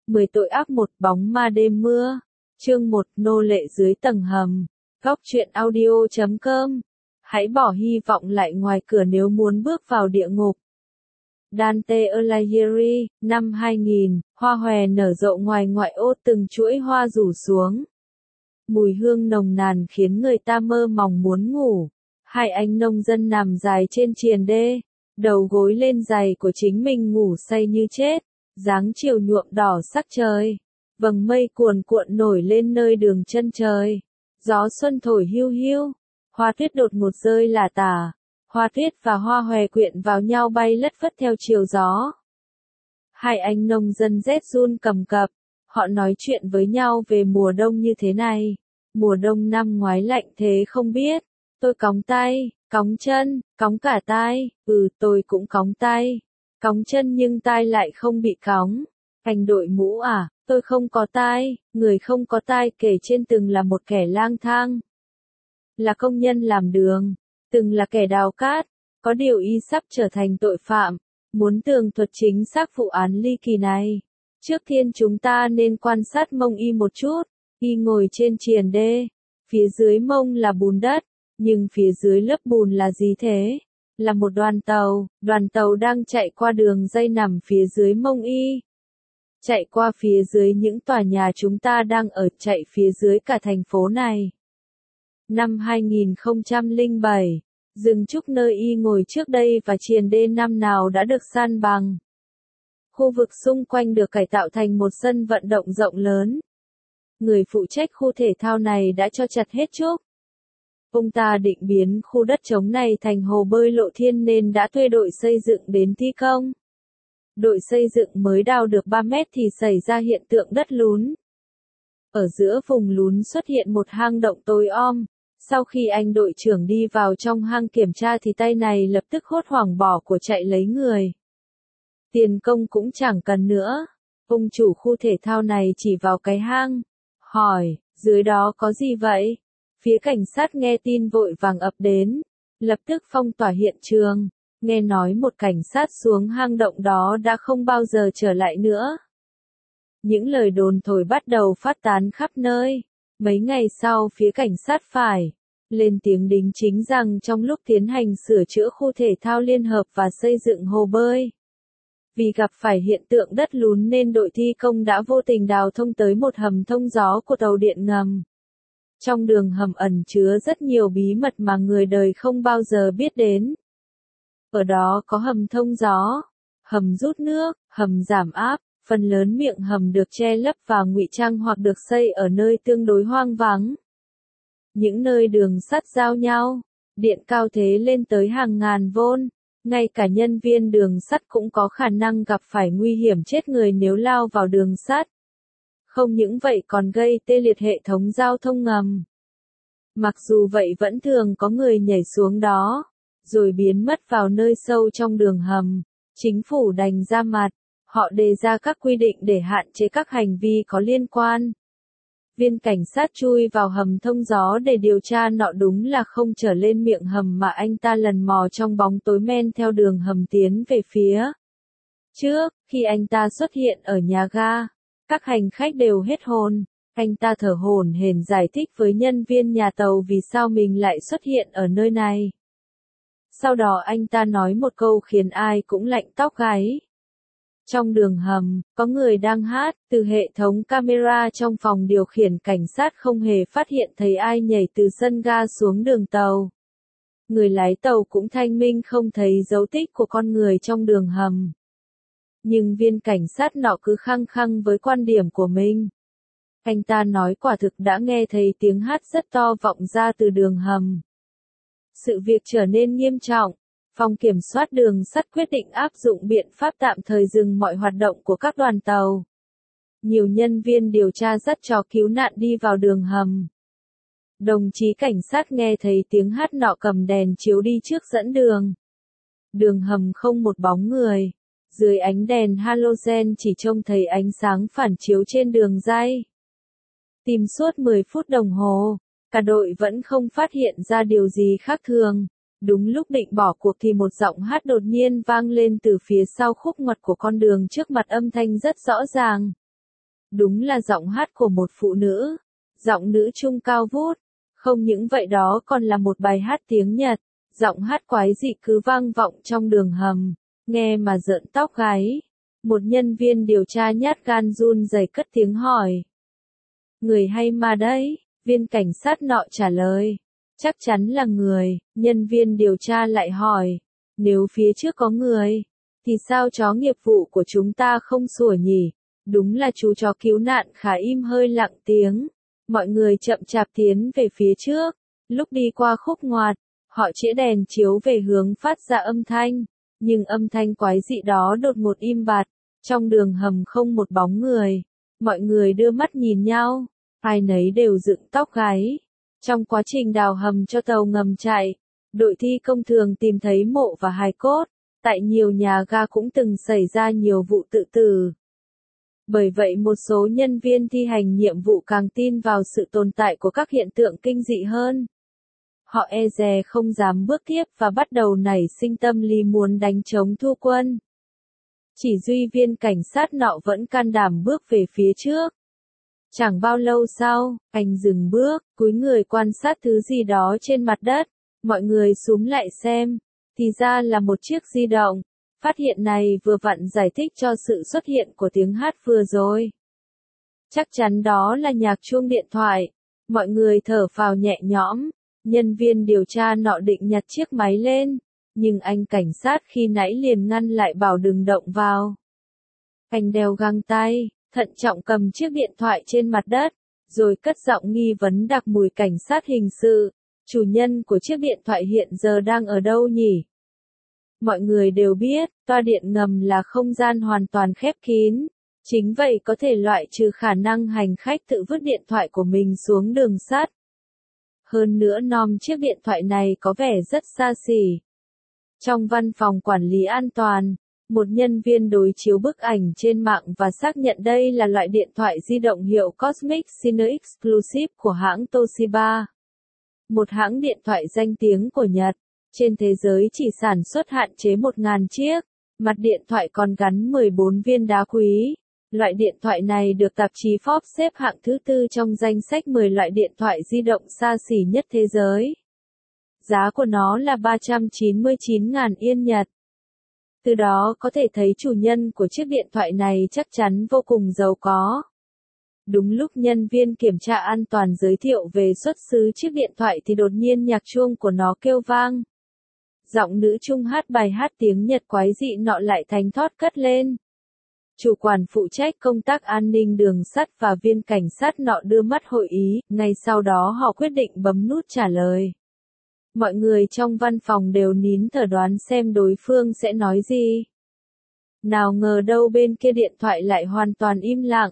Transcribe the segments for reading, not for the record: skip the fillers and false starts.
10 tội ác một bóng ma đêm mưa. Chương 1 nô lệ dưới tầng hầm. Góc truyện audio.com. Hãy bỏ hy vọng lại ngoài cửa nếu muốn bước vào địa ngục. Dante Alighieri, năm 2000, hoa hòe nở rộ ngoài ngoại ô, từng chuỗi hoa rủ xuống. Mùi hương nồng nàn khiến người ta mơ mòng muốn ngủ. Hai anh nông dân nằm dài trên triền đê, đầu gối lên giày của chính mình ngủ say như chết. Dáng chiều nhuộm đỏ sắc trời, vầng mây cuồn cuộn nổi lên nơi đường chân trời. Gió xuân thổi hiu hiu, hoa tuyết đột ngột rơi lả tả. Hoa tuyết và hoa hòe quyện vào nhau bay lất phất theo chiều gió. Hai anh nông dân rét run cầm cập, họ nói chuyện với nhau về mùa đông như thế này. Mùa đông năm ngoái lạnh thế không biết. Tôi cóng tay, cóng chân, cóng cả tai. Tôi cũng cóng tay, cóng chân nhưng tai lại không bị cóng. Anh đội mũ à? Tôi không có tai. Người không có tai kể trên từng là một kẻ lang thang, là công nhân làm đường, từng là kẻ đào cát. Có điều y sắp trở thành tội phạm. Muốn tường thuật chính xác vụ án ly kỳ này, trước tiên chúng ta nên quan sát mông y một chút. Y ngồi trên triền đê, phía dưới mông là bùn đất, nhưng phía dưới lớp bùn là gì thế? Là một đoàn tàu đang chạy qua đường dây nằm phía dưới mông y. Chạy qua phía dưới những tòa nhà chúng ta đang ở, chạy phía dưới cả thành phố này. Năm 2007, rừng trúc nơi y ngồi trước đây và triền đê năm nào đã được san bằng. Khu vực xung quanh được cải tạo thành một sân vận động rộng lớn. Người phụ trách khu thể thao này đã cho chặt hết trúc. Ông ta định biến khu đất trống này thành hồ bơi lộ thiên nên đã thuê đội xây dựng đến thi công. Đội xây dựng mới đào được 3 mét thì xảy ra hiện tượng đất lún. Ở giữa vùng lún xuất hiện một hang động tối om. Sau khi anh đội trưởng đi vào trong hang kiểm tra thì tay này lập tức hốt hoảng bỏ của chạy lấy người. Tiền công cũng chẳng cần nữa. Ông chủ khu thể thao này chỉ vào cái hang, hỏi, dưới đó có gì vậy? Phía cảnh sát nghe tin vội vàng ập đến, lập tức phong tỏa hiện trường. Nghe nói một cảnh sát xuống hang động đó đã không bao giờ trở lại nữa. Những lời đồn thổi bắt đầu phát tán khắp nơi. Mấy ngày sau phía cảnh sát phải lên tiếng đính chính rằng trong lúc tiến hành sửa chữa khu thể thao liên hợp và xây dựng hồ bơi, vì gặp phải hiện tượng đất lún nên đội thi công đã vô tình đào thông tới một hầm thông gió của tàu điện ngầm. Trong đường hầm ẩn chứa rất nhiều bí mật mà người đời không bao giờ biết đến. Ở đó có hầm thông gió, hầm rút nước, hầm giảm áp. Phần lớn miệng hầm được che lấp và ngụy trang hoặc được xây ở nơi tương đối hoang vắng. Những nơi đường sắt giao nhau, điện cao thế lên tới hàng ngàn vôn, ngay cả nhân viên đường sắt cũng có khả năng gặp phải nguy hiểm chết người nếu lao vào đường sắt. Không những vậy còn gây tê liệt hệ thống giao thông ngầm. Mặc dù vậy vẫn thường có người nhảy xuống đó, rồi biến mất vào nơi sâu trong đường hầm. Chính phủ đành ra mặt. Họ đề ra các quy định để hạn chế các hành vi có liên quan. Viên cảnh sát chui vào hầm thông gió để điều tra nọ đúng là không trở lên miệng hầm mà anh ta lần mò trong bóng tối men theo đường hầm tiến về phía trước. Khi anh ta xuất hiện ở nhà ga, các hành khách đều hết hồn. Anh ta thở hổn hển giải thích với nhân viên nhà tàu vì sao mình lại xuất hiện ở nơi này. Sau đó anh ta nói một câu khiến ai cũng lạnh tóc gáy. Trong đường hầm, có người đang hát. Từ hệ thống camera trong phòng điều khiển cảnh sát không hề phát hiện thấy ai nhảy từ sân ga xuống đường tàu. Người lái tàu cũng thanh minh không thấy dấu tích của con người trong đường hầm. Nhưng viên cảnh sát nọ cứ khăng khăng với quan điểm của mình. Anh ta nói quả thực đã nghe thấy tiếng hát rất to vọng ra từ đường hầm. Sự việc trở nên nghiêm trọng. Phòng kiểm soát đường sắt quyết định áp dụng biện pháp tạm thời dừng mọi hoạt động của các đoàn tàu. Nhiều nhân viên điều tra dắt chó cứu nạn đi vào đường hầm. Đồng chí cảnh sát nghe thấy tiếng hát nọ cầm đèn chiếu đi trước dẫn đường. Đường hầm không một bóng người. Dưới ánh đèn halogen chỉ trông thấy ánh sáng phản chiếu trên đường ray. Tìm suốt 10 phút đồng hồ, cả đội vẫn không phát hiện ra điều gì khác thường. Đúng lúc định bỏ cuộc thì một giọng hát đột nhiên vang lên từ phía sau khúc ngoặt của con đường trước mặt, âm thanh rất rõ ràng. Đúng là giọng hát của một phụ nữ. Giọng nữ trung cao vút. Không những vậy đó còn là một bài hát tiếng Nhật. Giọng hát quái dị cứ vang vọng trong đường hầm. Nghe mà rợn tóc gáy. Một nhân viên điều tra nhát gan run rẩy cất tiếng hỏi. Người hay ma đấy? Viên cảnh sát nọ trả lời. Chắc chắn là người. Nhân viên điều tra lại hỏi. Nếu phía trước có người, thì sao chó nghiệp vụ của chúng ta không sủa nhỉ? Đúng là chú chó cứu nạn khá im hơi lặng tiếng. Mọi người chậm chạp tiến về phía trước. Lúc đi qua khúc ngoặt, họ chĩa đèn chiếu về hướng phát ra âm thanh. Nhưng âm thanh quái dị đó đột ngột im bặt. Trong đường hầm không một bóng người. Mọi người đưa mắt nhìn nhau. Ai nấy đều dựng tóc gáy. Trong quá trình đào hầm cho tàu ngầm chạy, đội thi công thường tìm thấy mộ và hài cốt. Tại nhiều nhà ga cũng từng xảy ra nhiều vụ tự tử. Bởi vậy một số nhân viên thi hành nhiệm vụ càng tin vào sự tồn tại của các hiện tượng kinh dị hơn. Họ e dè không dám bước tiếp và bắt đầu nảy sinh tâm lý muốn đánh trống thua quân. Chỉ duy viên cảnh sát nọ vẫn can đảm bước về phía trước. Chẳng bao lâu sau, anh dừng bước, cúi người quan sát thứ gì đó trên mặt đất. Mọi người xúm lại xem, thì ra là một chiếc di động. Phát hiện này vừa vặn giải thích cho sự xuất hiện của tiếng hát vừa rồi. Chắc chắn đó là nhạc chuông điện thoại. Mọi người thở phào nhẹ nhõm. Nhân viên điều tra nọ định nhặt chiếc máy lên. Nhưng anh cảnh sát khi nãy liền ngăn lại bảo đừng động vào. Anh đeo găng tay, thận trọng cầm chiếc điện thoại trên mặt đất, rồi cất giọng nghi vấn đặc mùi cảnh sát hình sự. Chủ nhân của chiếc điện thoại hiện giờ đang ở đâu nhỉ? Mọi người đều biết, toa điện ngầm là không gian hoàn toàn khép kín. Chính vậy có thể loại trừ khả năng hành khách tự vứt điện thoại của mình xuống đường sắt. Hơn nữa chiếc điện thoại này có vẻ rất xa xỉ. Trong văn phòng quản lý an toàn, một nhân viên đối chiếu bức ảnh trên mạng và xác nhận đây là loại điện thoại di động hiệu Cosmic Sino Exclusive của hãng Toshiba. Một hãng điện thoại danh tiếng của Nhật. Trên thế giới chỉ sản xuất hạn chế 1.000 chiếc. Mặt điện thoại còn gắn 14 viên đá quý. Loại điện thoại này được tạp chí Forbes xếp hạng thứ 4 trong danh sách 10 loại điện thoại di động xa xỉ nhất thế giới. Giá của nó là 399.000 Yên Nhật. Từ đó có thể thấy chủ nhân của chiếc điện thoại này chắc chắn vô cùng giàu có. Đúng lúc nhân viên kiểm tra an toàn giới thiệu về xuất xứ chiếc điện thoại thì đột nhiên nhạc chuông của nó kêu vang. Giọng nữ trung hát bài hát tiếng Nhật quái dị nọ lại thánh thót cất lên. Chủ quản phụ trách công tác an ninh đường sắt và viên cảnh sát nọ đưa mắt hội ý, ngay sau đó họ quyết định bấm nút trả lời. Mọi người trong văn phòng đều nín thở đoán xem đối phương sẽ nói gì. Nào ngờ đâu bên kia điện thoại lại hoàn toàn im lặng.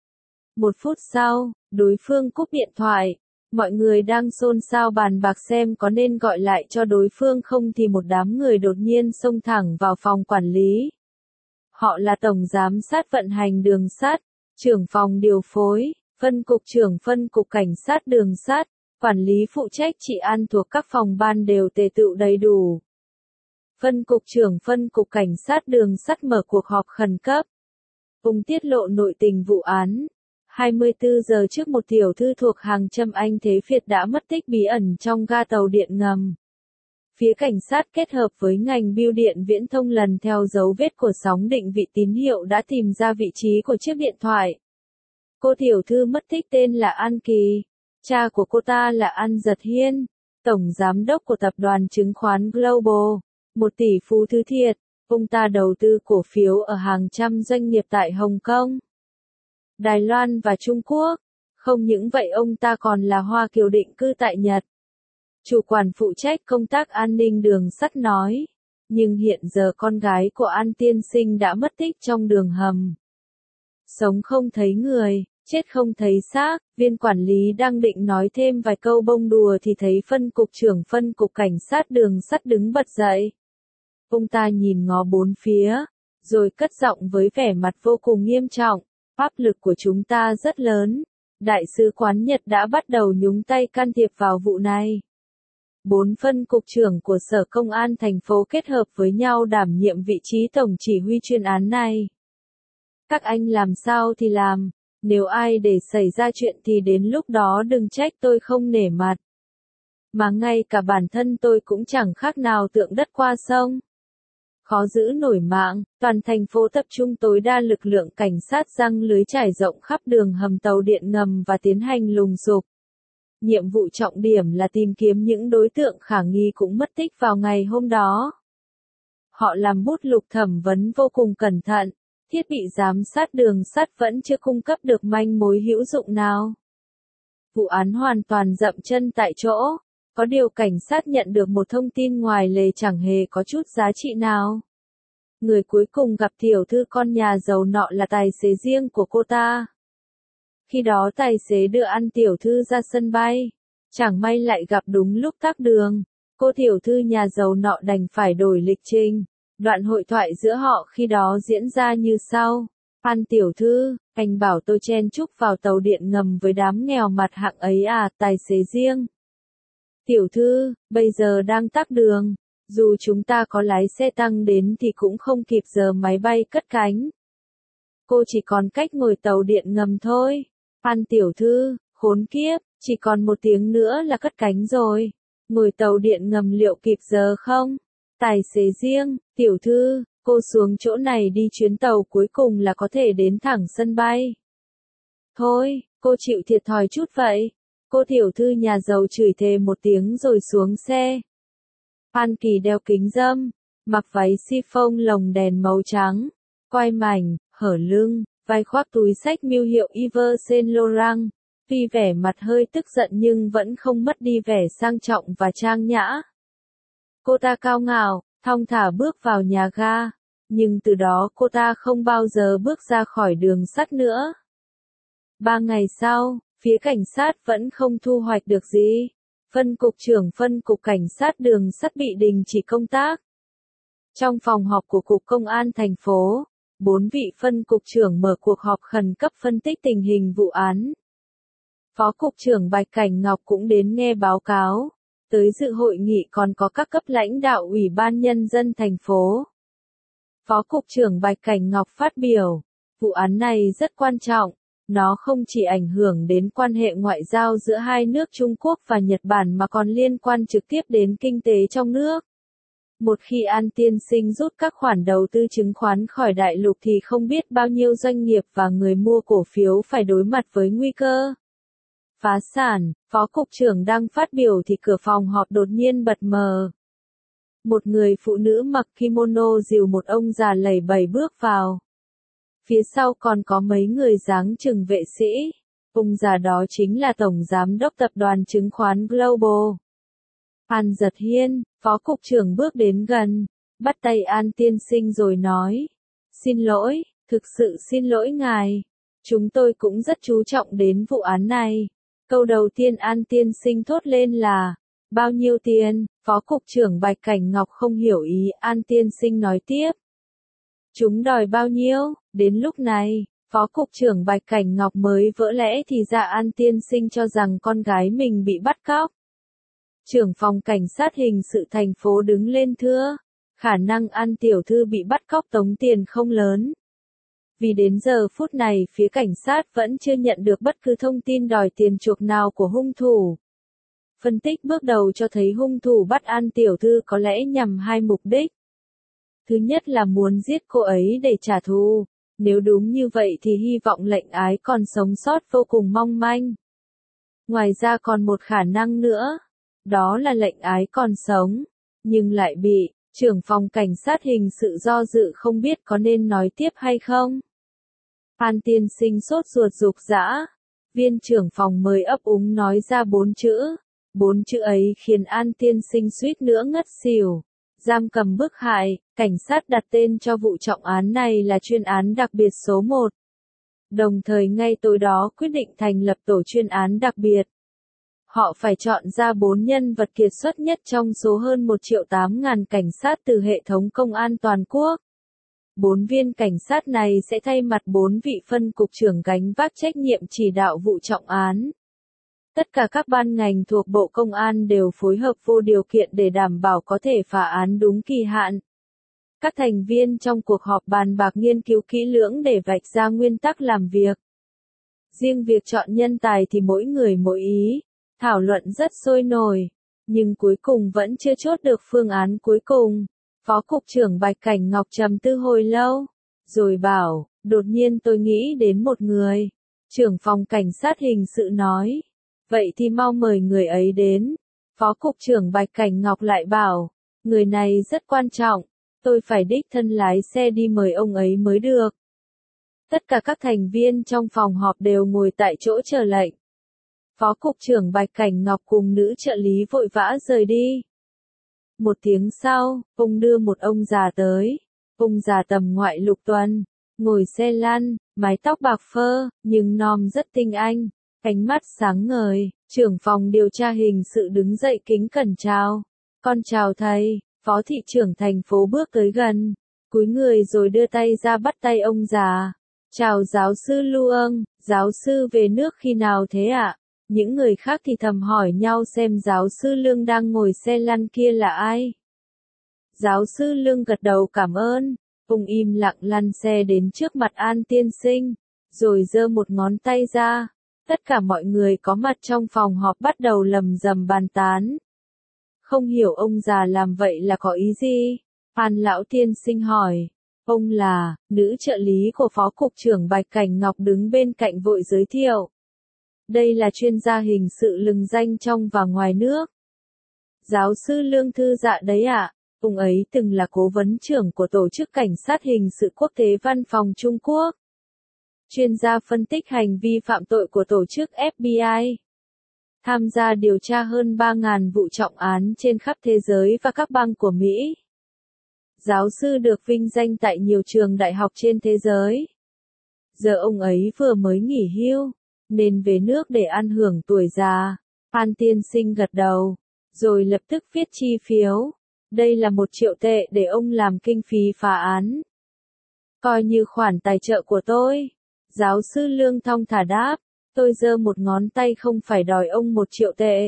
1 phút sau, đối phương cúp điện thoại. Mọi người đang xôn xao bàn bạc xem có nên gọi lại cho đối phương không thì một đám người đột nhiên xông thẳng vào phòng quản lý. Họ là Tổng Giám sát vận hành đường sắt, trưởng phòng điều phối, phân cục trưởng phân cục cảnh sát đường sắt, quản lý phụ trách trị an thuộc các phòng ban đều tề tựu đầy đủ. Phân cục trưởng phân cục cảnh sát đường sắt mở cuộc họp khẩn cấp. Cùng tiết lộ nội tình vụ án. 24 giờ trước một tiểu thư thuộc hàng Trâm Anh Thế Việt đã mất tích bí ẩn trong ga tàu điện ngầm. Phía cảnh sát kết hợp với ngành bưu điện viễn thông lần theo dấu vết của sóng định vị tín hiệu đã tìm ra vị trí của chiếc điện thoại. Cô tiểu thư mất tích tên là An Kỳ. Cha của cô ta là An Giật Hiên, tổng giám đốc của tập đoàn chứng khoán Global, một tỷ phú thứ thiệt. Ông ta đầu tư cổ phiếu ở hàng trăm doanh nghiệp tại Hồng Kông, Đài Loan và Trung Quốc. Không những vậy ông ta còn là Hoa Kiều định cư tại Nhật. Chủ quản phụ trách công tác an ninh đường sắt nói. Nhưng hiện giờ con gái của An tiên sinh đã mất tích trong đường hầm. Sống không thấy người, chết không thấy xác. Viên quản lý đang định nói thêm vài câu bông đùa thì thấy phân cục trưởng phân cục cảnh sát đường sắt đứng bật dậy. Ông ta nhìn ngó bốn phía, rồi cất giọng với vẻ mặt vô cùng nghiêm trọng. Áp lực của chúng ta rất lớn. Đại sứ quán Nhật đã bắt đầu nhúng tay can thiệp vào vụ này. 4 phân cục trưởng của Sở Công an thành phố kết hợp với nhau đảm nhiệm vị trí tổng chỉ huy chuyên án này. Các anh làm sao thì làm, Nếu ai để xảy ra chuyện thì đến lúc đó đừng trách tôi không nể mặt. Mà ngay cả bản thân tôi cũng chẳng khác nào tượng đất qua sông. Khó giữ nổi mạng, toàn thành phố tập trung tối đa lực lượng cảnh sát giăng lưới trải rộng khắp đường hầm tàu điện ngầm và tiến hành lùng sục. Nhiệm vụ trọng điểm là tìm kiếm những đối tượng khả nghi cũng mất tích vào ngày hôm đó. Họ làm bút lục thẩm vấn vô cùng cẩn thận, thiết bị giám sát đường sắt vẫn chưa cung cấp được manh mối hữu dụng nào. Vụ án hoàn toàn dậm chân tại chỗ, có điều cảnh sát nhận được một thông tin ngoài lề chẳng hề có chút giá trị nào. Người cuối cùng gặp tiểu thư con nhà giàu nọ là tài xế riêng của cô ta. Khi đó tài xế đưa ăn tiểu thư ra sân bay, chẳng may lại gặp đúng lúc tắc đường. Cô tiểu thư nhà giàu nọ đành phải đổi lịch trình. Đoạn hội thoại giữa họ khi đó diễn ra như sau. An tiểu thư, anh bảo tôi chen chúc vào tàu điện ngầm với đám nghèo mặt hạng ấy à, tài xế riêng. Tiểu thư, bây giờ đang tắc đường. Dù chúng ta có lái xe tăng đến thì cũng không kịp giờ máy bay cất cánh. Cô chỉ còn cách ngồi tàu điện ngầm thôi. An tiểu thư, khốn kiếp, chỉ còn 1 tiếng nữa là cất cánh rồi. Ngồi tàu điện ngầm liệu kịp giờ không? Tài xế riêng, tiểu thư, cô xuống chỗ này đi, chuyến tàu cuối cùng là có thể đến thẳng sân bay. Thôi, cô chịu thiệt thòi chút vậy. Cô tiểu thư nhà giàu chửi thề 1 tiếng rồi xuống xe. An Kỳ đeo kính râm, mặc váy chiffon lồng đèn màu trắng, quai mảnh, hở lưng, vai khoác túi xách miêu hiệu Yves Saint Laurent. Tuy vẻ mặt hơi tức giận nhưng vẫn không mất đi vẻ sang trọng và trang nhã. Cô ta cao ngạo, thong thả bước vào nhà ga, nhưng từ đó cô ta không bao giờ bước ra khỏi đường sắt nữa. 3 ngày sau, phía cảnh sát vẫn không thu hoạch được gì. Phân cục trưởng phân cục cảnh sát đường sắt bị đình chỉ công tác. Trong phòng họp của Cục Công an thành phố, 4 vị phân cục trưởng mở cuộc họp khẩn cấp phân tích tình hình vụ án. Phó cục trưởng Bạch Cảnh Ngọc cũng đến nghe báo cáo. Tới dự hội nghị còn có các cấp lãnh đạo Ủy ban Nhân dân thành phố. Phó cục trưởng Bạch Cảnh Ngọc phát biểu, vụ án này rất quan trọng. Nó không chỉ ảnh hưởng đến quan hệ ngoại giao giữa hai nước Trung Quốc và Nhật Bản mà còn liên quan trực tiếp đến kinh tế trong nước. Một khi An tiên sinh rút các khoản đầu tư chứng khoán khỏi đại lục thì không biết bao nhiêu doanh nghiệp và người mua cổ phiếu phải đối mặt với nguy cơ phá sản. Phó cục trưởng đang phát biểu thì cửa phòng họp đột nhiên bật mở. Một người phụ nữ mặc kimono dìu một ông già lầy bầy bước vào. Phía sau còn có mấy người dáng chừng vệ sĩ. Ông già đó chính là Tổng Giám đốc Tập đoàn Chứng khoán Global. An Giật Hiên, Phó Cục trưởng bước đến gần, bắt tay An tiên sinh rồi nói. Xin lỗi, thực sự xin lỗi ngài. Chúng tôi cũng rất chú trọng đến vụ án này. Câu đầu tiên An tiên sinh thốt lên là, bao nhiêu tiền? Phó Cục trưởng Bạch Cảnh Ngọc không hiểu ý An tiên sinh nói tiếp. Chúng đòi bao nhiêu? Đến lúc này, Phó Cục trưởng Bạch Cảnh Ngọc mới vỡ lẽ thì ra An tiên sinh cho rằng con gái mình bị bắt cóc. Trưởng phòng cảnh sát hình sự thành phố đứng lên thưa, khả năng An tiểu thư bị bắt cóc tống tiền không lớn. Vì đến giờ phút này phía cảnh sát vẫn chưa nhận được bất cứ thông tin đòi tiền chuộc nào của hung thủ. Phân tích bước đầu cho thấy hung thủ bắt An tiểu thư có lẽ nhằm 2 mục đích. Thứ nhất là muốn giết cô ấy để trả thù. Nếu đúng như vậy thì hy vọng lệnh ái còn sống sót vô cùng mong manh. Ngoài ra còn một khả năng nữa. Đó là lệnh ái còn sống. Nhưng lại bị trưởng phòng cảnh sát hình sự do dự không biết có nên nói tiếp hay không. An tiên sinh sốt ruột rục rã. Viên trưởng phòng mới ấp úng nói ra 4 chữ. 4 chữ ấy khiến An tiên sinh suýt nữa ngất xỉu. Giam cầm bức hại, cảnh sát đặt tên cho vụ trọng án này là chuyên án đặc biệt số 1. Đồng thời ngay tối đó quyết định thành lập tổ chuyên án đặc biệt. Họ phải chọn ra 4 nhân vật kiệt xuất nhất trong số hơn 1.800.000 cảnh sát từ hệ thống công an toàn quốc. 4 viên cảnh sát này sẽ thay mặt 4 vị phân cục trưởng gánh vác trách nhiệm chỉ đạo vụ trọng án. Tất cả các ban ngành thuộc Bộ Công an đều phối hợp vô điều kiện để đảm bảo có thể phá án đúng kỳ hạn. Các thành viên trong cuộc họp bàn bạc nghiên cứu kỹ lưỡng để vạch ra nguyên tắc làm việc. Riêng việc chọn nhân tài thì mỗi người mỗi ý, thảo luận rất sôi nổi, nhưng cuối cùng vẫn chưa chốt được phương án cuối cùng. Phó Cục trưởng Bạch Cảnh Ngọc trầm tư hồi lâu, rồi bảo, đột nhiên tôi nghĩ đến một người. Trưởng phòng cảnh sát hình sự nói, vậy thì mau mời người ấy đến. Phó Cục trưởng Bạch Cảnh Ngọc lại bảo, người này rất quan trọng, tôi phải đích thân lái xe đi mời ông ấy mới được. Tất cả các thành viên trong phòng họp đều ngồi tại chỗ chờ lệnh. Phó Cục trưởng Bạch Cảnh Ngọc cùng nữ trợ lý vội vã rời đi. Một tiếng sau, ông đưa một ông già tới. Ông già tầm ngoại lục tuần, ngồi xe lăn, mái tóc bạc phơ, nhưng nom rất tinh anh, ánh mắt sáng ngời. Trưởng phòng điều tra hình sự đứng dậy kính cẩn chào. Con chào thầy. Phó thị trưởng thành phố bước tới gần, cúi người rồi đưa tay ra bắt tay ông già. Chào giáo sư Lưu Âng, giáo sư về nước khi nào thế ạ? Những người khác thì thầm hỏi nhau xem giáo sư Lương đang ngồi xe lăn kia là ai. Giáo sư Lương gật đầu cảm ơn, ông im lặng lăn xe đến trước mặt An tiên sinh, rồi giơ một ngón tay ra. Tất cả mọi người có mặt trong phòng họp bắt đầu lầm rầm bàn tán. Không hiểu ông già làm vậy là có ý gì? An lão tiên sinh hỏi. Ông là, nữ trợ lý của Phó Cục trưởng Bạch Cảnh Ngọc đứng bên cạnh vội giới thiệu. Đây là chuyên gia hình sự lừng danh trong và ngoài nước. Giáo sư Lương thư dạ đấy ạ. Ông ấy từng là cố vấn trưởng của Tổ chức Cảnh sát Hình sự Quốc tế Văn phòng Trung Quốc. Chuyên gia phân tích hành vi phạm tội của tổ chức FBI. Tham gia điều tra hơn 3.000 vụ trọng án trên khắp thế giới và các bang của Mỹ. Giáo sư được vinh danh tại nhiều trường đại học trên thế giới. Giờ ông ấy vừa mới nghỉ hưu, nên về nước để ăn hưởng tuổi già. An tiên sinh gật đầu, rồi lập tức viết chi phiếu. Đây là 1 triệu tệ để ông làm kinh phí phá án. Coi như khoản tài trợ của tôi. Giáo sư Lương thong thả đáp, tôi giơ một ngón tay không phải đòi ông 1 triệu tệ.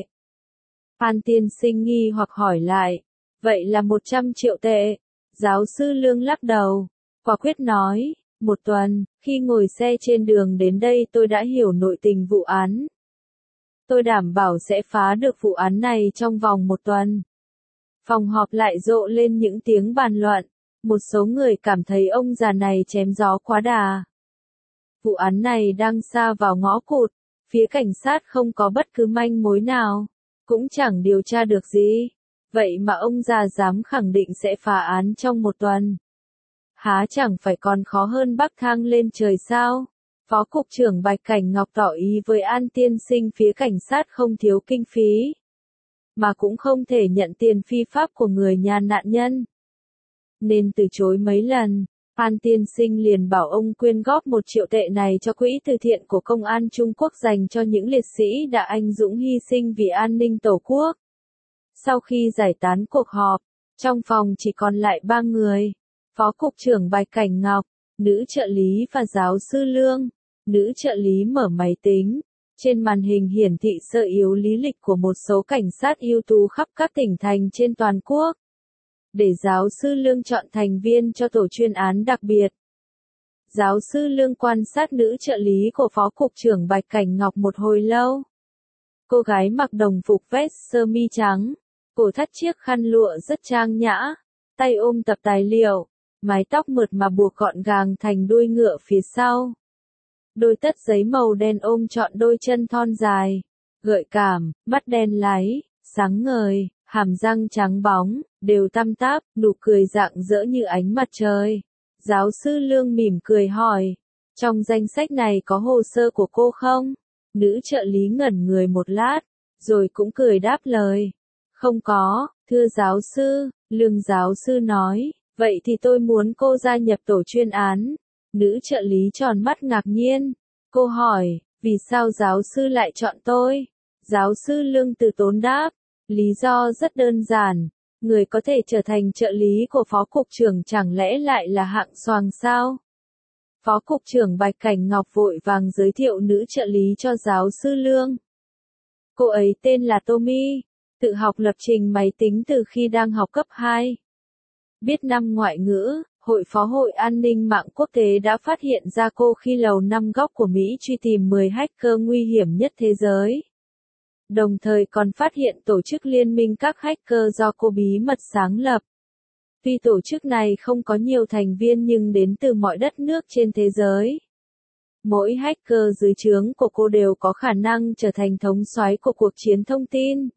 An tiên sinh nghi hoặc hỏi lại, vậy là 100 triệu tệ. Giáo sư Lương lắc đầu, quả quyết nói, 1 tuần, khi ngồi xe trên đường đến đây tôi đã hiểu nội tình vụ án. Tôi đảm bảo sẽ phá được vụ án này trong vòng 1 tuần. Phòng họp lại rộ lên những tiếng bàn luận. Một số người cảm thấy ông già này chém gió quá đà. Vụ án này đang sa vào ngõ cụt, phía cảnh sát không có bất cứ manh mối nào, cũng chẳng điều tra được gì. Vậy mà ông già dám khẳng định sẽ phá án trong 1 tuần. Há chẳng phải còn khó hơn bắc thang lên trời sao? Phó Cục trưởng Bạch Cảnh Ngọc tỏ ý với An tiên sinh phía cảnh sát không thiếu kinh phí, mà cũng không thể nhận tiền phi pháp của người nhà nạn nhân. Nên từ chối mấy lần, An tiên sinh liền bảo ông quyên góp 1 triệu tệ này cho quỹ từ thiện của Công an Trung Quốc dành cho những liệt sĩ đã anh dũng hy sinh vì an ninh Tổ quốc. Sau khi giải tán cuộc họp, trong phòng chỉ còn lại 3 người. Phó Cục trưởng Bạch Cảnh Ngọc, nữ trợ lý và giáo sư Lương. Nữ trợ lý mở máy tính. Trên màn hình hiển thị sơ yếu lý lịch của một số cảnh sát ưu tú khắp các tỉnh thành trên toàn quốc. Để giáo sư Lương chọn thành viên cho tổ chuyên án đặc biệt. Giáo sư Lương quan sát nữ trợ lý của Phó Cục trưởng Bạch Cảnh Ngọc một hồi lâu. Cô gái mặc đồng phục vest sơ mi trắng, cổ thắt chiếc khăn lụa rất trang nhã, tay ôm tập tài liệu, mái tóc mượt mà buộc gọn gàng thành đuôi ngựa phía sau. Đôi tất giấy màu đen ôm trọn đôi chân thon dài, gợi cảm, mắt đen láy, sáng ngời, hàm răng trắng bóng, đều tăm táp, nụ cười rạng rỡ như ánh mặt trời. Giáo sư Lương mỉm cười hỏi, trong danh sách này có hồ sơ của cô không? Nữ trợ lý ngẩn người một lát, rồi cũng cười đáp lời. Không có, thưa giáo sư. Lương giáo sư nói, vậy thì tôi muốn cô gia nhập tổ chuyên án. Nữ trợ lý tròn mắt ngạc nhiên. Cô hỏi, vì sao giáo sư lại chọn tôi? Giáo sư Lương từ tốn đáp, lý do rất đơn giản. Người có thể trở thành trợ lý của Phó Cục trưởng chẳng lẽ lại là hạng xoàng sao? Phó Cục trưởng Bạch Cảnh Ngọc vội vàng giới thiệu nữ trợ lý cho giáo sư Lương. Cô ấy tên là Tommy, tự học lập trình máy tính từ khi đang học cấp 2. Biết 5 ngoại ngữ, Hội Phó Hội An ninh mạng quốc tế đã phát hiện ra cô khi Lầu Năm Góc của Mỹ truy tìm 10 hacker nguy hiểm nhất thế giới. Đồng thời còn phát hiện tổ chức liên minh các hacker do cô bí mật sáng lập. Tuy tổ chức này không có nhiều thành viên nhưng đến từ mọi đất nước trên thế giới. Mỗi hacker dưới trướng của cô đều có khả năng trở thành thống soái của cuộc chiến thông tin.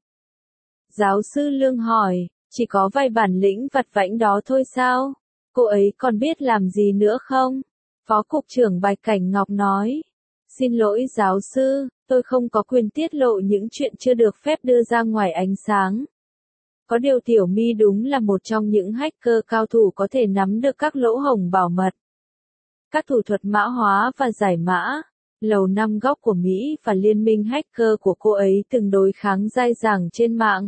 Giáo sư Lương hỏi, chỉ có vài bản lĩnh vặt vãnh đó thôi sao? Cô ấy còn biết làm gì nữa không? Phó Cục trưởng Bạch Cảnh Ngọc nói. Xin lỗi giáo sư, tôi không có quyền tiết lộ những chuyện chưa được phép đưa ra ngoài ánh sáng. Có điều Tiểu My đúng là một trong những hacker cao thủ có thể nắm được các lỗ hổng bảo mật. Các thủ thuật mã hóa và giải mã, Lầu Năm Góc của Mỹ và liên minh hacker của cô ấy từng đối kháng dai dẳng trên mạng.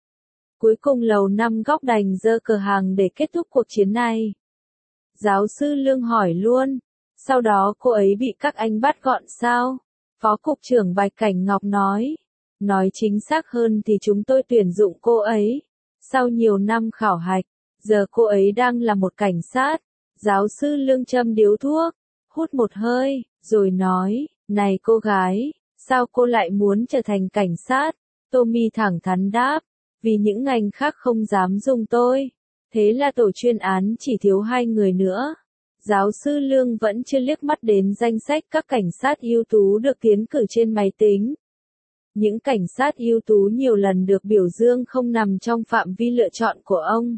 Cuối cùng Lầu Năm Góc đành giơ cờ hàng để kết thúc cuộc chiến này. Giáo sư Lương hỏi luôn, sau đó cô ấy bị các anh bắt gọn sao? Phó Cục trưởng Bạch Cảnh Ngọc nói. Nói chính xác hơn thì chúng tôi tuyển dụng cô ấy. Sau nhiều năm khảo hạch, giờ cô ấy đang là một cảnh sát. Giáo sư Lương châm điếu thuốc, hút một hơi, rồi nói, này cô gái, sao cô lại muốn trở thành cảnh sát? Tommy thẳng thắn đáp, vì những ngành khác không dám dùng tôi. Thế là tổ chuyên án chỉ thiếu 2 người nữa. Giáo sư Lương vẫn chưa liếc mắt đến danh sách các cảnh sát ưu tú được tiến cử trên máy tính. Những cảnh sát ưu tú nhiều lần được biểu dương không nằm trong phạm vi lựa chọn của ông.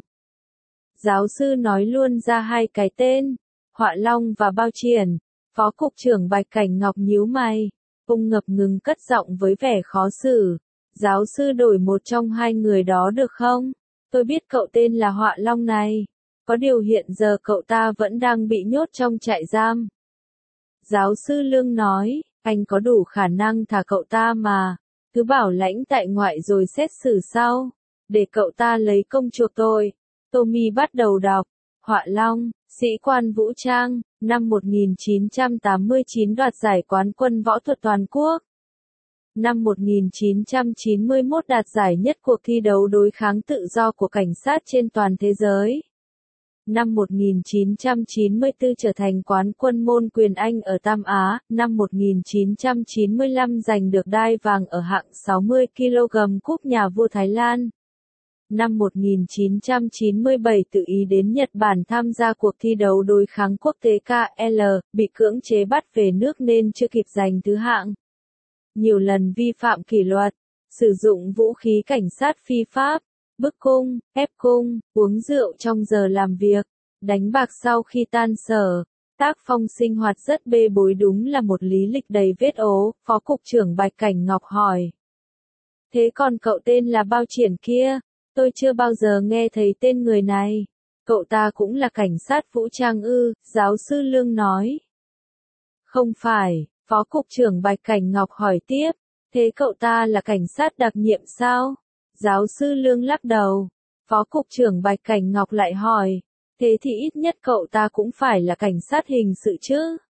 Giáo sư nói luôn ra 2 cái tên, Họa Long và Bao Triển. Phó Cục trưởng Bạch Cảnh Ngọc nhíu mày. Ông ngập ngừng cất giọng với vẻ khó xử. Giáo sư đổi một trong 2 người đó được không? Tôi biết cậu tên là Họa Long này. Có điều hiện giờ cậu ta vẫn đang bị nhốt trong trại giam. Giáo sư Lương nói, anh có đủ khả năng thả cậu ta mà. Cứ bảo lãnh tại ngoại rồi xét xử sau. Để cậu ta lấy công chuộc tội. Tommy bắt đầu đọc. Họa Long, sĩ quan vũ trang, năm 1989 đoạt giải quán quân võ thuật toàn quốc. Năm 1991 đạt giải nhất cuộc thi đấu đối kháng tự do của cảnh sát trên toàn thế giới. Năm 1994 trở thành quán quân môn quyền Anh ở Tam Á, năm 1995 giành được đai vàng ở hạng 60 kg cúp nhà vua Thái Lan. Năm 1997 tự ý đến Nhật Bản tham gia cuộc thi đấu đối kháng quốc tế KL, bị cưỡng chế bắt về nước nên chưa kịp giành thứ hạng. Nhiều lần vi phạm kỷ luật, sử dụng vũ khí cảnh sát phi pháp, bức cung, ép cung, uống rượu trong giờ làm việc, đánh bạc sau khi tan sở. Tác phong sinh hoạt rất bê bối, đúng là một lý lịch đầy vết ố, Phó Cục trưởng Bạch Cảnh Ngọc hỏi. Thế còn cậu tên là Bao Triển kia, tôi chưa bao giờ nghe thấy tên người này. Cậu ta cũng là cảnh sát vũ trang ư? Giáo sư Lương nói. Không phải, Phó Cục trưởng Bạch Cảnh Ngọc hỏi tiếp. Thế cậu ta là cảnh sát đặc nhiệm sao? Giáo sư Lương lắc đầu. Phó Cục trưởng Bạch Cảnh Ngọc lại hỏi. Thế thì ít nhất cậu ta cũng phải là cảnh sát hình sự chứ?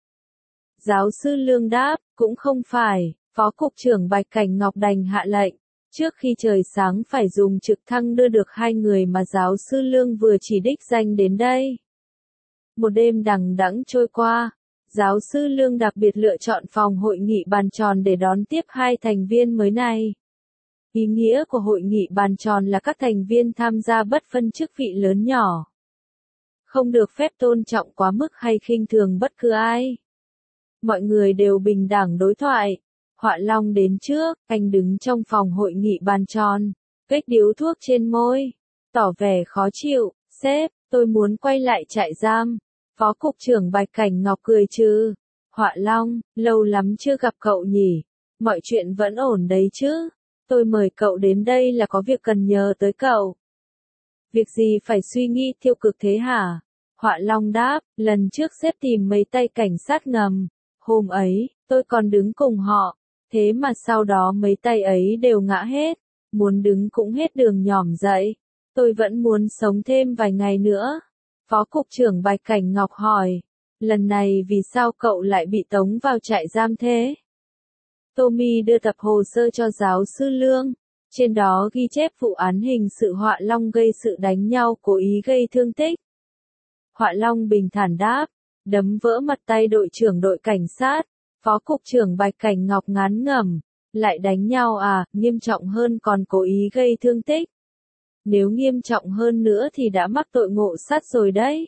Giáo sư Lương đáp, cũng không phải. Phó Cục trưởng Bạch Cảnh Ngọc đành hạ lệnh. Trước khi trời sáng phải dùng trực thăng đưa được 2 người mà giáo sư Lương vừa chỉ đích danh đến đây. Một đêm đằng đẵng trôi qua, giáo sư Lương đặc biệt lựa chọn phòng hội nghị bàn tròn để đón tiếp 2 thành viên mới này. Ý nghĩa của hội nghị bàn tròn là các thành viên tham gia bất phân chức vị lớn nhỏ. Không được phép tôn trọng quá mức hay khinh thường bất cứ ai. Mọi người đều bình đẳng đối thoại. Họa Long đến trước, anh đứng trong phòng hội nghị bàn tròn, vết điếu thuốc trên môi, tỏ vẻ khó chịu. Sếp, tôi muốn quay lại trại giam. Phó Cục trưởng Bạch Cảnh Ngọc cười trừ. Họa Long, lâu lắm chưa gặp cậu nhỉ? Mọi chuyện vẫn ổn đấy chứ? Tôi mời cậu đến đây là có việc cần nhờ tới cậu. Việc gì phải suy nghĩ tiêu cực thế hả? Họa Long đáp, lần trước sếp tìm mấy tay cảnh sát ngầm. Hôm ấy, tôi còn đứng cùng họ. Thế mà sau đó mấy tay ấy đều ngã hết. Muốn đứng cũng hết đường nhỏm dậy. Tôi vẫn muốn sống thêm vài ngày nữa. Phó Cục trưởng Bạch Cảnh Ngọc hỏi. Lần này vì sao cậu lại bị tống vào trại giam thế? Tommy đưa tập hồ sơ cho giáo sư Lương. Trên đó ghi chép vụ án hình sự Họa Long gây sự đánh nhau cố ý gây thương tích. Họa Long bình thản đáp, đấm vỡ mặt tay đội trưởng đội cảnh sát. Phó cục trưởng Bạch Cảnh Ngọc ngán ngẩm, lại đánh nhau à, nghiêm trọng hơn còn cố ý gây thương tích. Nếu nghiêm trọng hơn nữa thì đã mắc tội ngộ sát rồi đấy.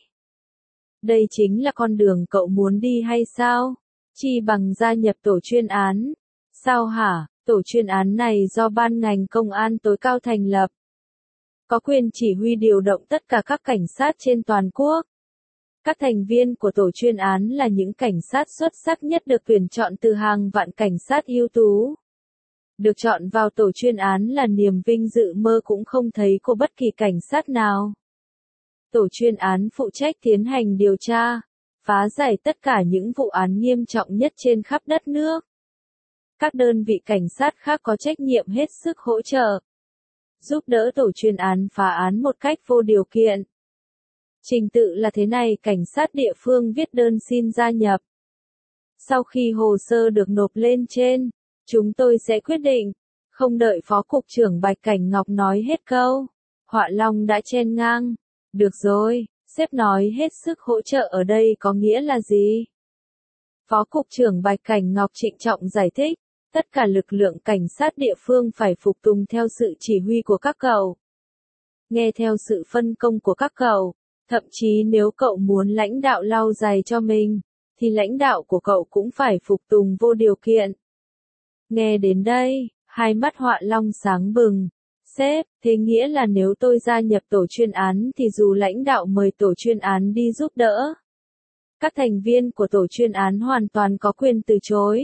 Đây chính là con đường cậu muốn đi hay sao? Chi bằng gia nhập tổ chuyên án. Sao hả? Tổ chuyên án này do ban ngành công an tối cao thành lập. Có quyền chỉ huy điều động tất cả các cảnh sát trên toàn quốc. Các thành viên của tổ chuyên án là những cảnh sát xuất sắc nhất được tuyển chọn từ hàng vạn cảnh sát ưu tú. Được chọn vào tổ chuyên án là niềm vinh dự mơ cũng không thấy của bất kỳ cảnh sát nào. Tổ chuyên án phụ trách tiến hành điều tra, phá giải tất cả những vụ án nghiêm trọng nhất trên khắp đất nước. Các đơn vị cảnh sát khác có trách nhiệm hết sức hỗ trợ, giúp đỡ tổ chuyên án phá án một cách vô điều kiện. Trình tự là thế này, cảnh sát địa phương viết đơn xin gia nhập. Sau khi hồ sơ được nộp lên trên, chúng tôi sẽ quyết định. Không đợi Phó Cục trưởng Bạch Cảnh Ngọc nói hết câu, Họa Long đã chen ngang. Được rồi, sếp nói hết sức hỗ trợ ở đây có nghĩa là gì? Phó Cục trưởng Bạch Cảnh Ngọc trịnh trọng giải thích, tất cả lực lượng cảnh sát địa phương phải phục tùng theo sự chỉ huy của các cậu. Nghe theo sự phân công của các cậu, thậm chí nếu cậu muốn lãnh đạo lau giày cho mình, thì lãnh đạo của cậu cũng phải phục tùng vô điều kiện. Nghe đến đây, hai mắt Họa Long sáng bừng. Sếp, thế nghĩa là nếu tôi gia nhập tổ chuyên án thì dù lãnh đạo mời tổ chuyên án đi giúp đỡ, các thành viên của tổ chuyên án hoàn toàn có quyền từ chối.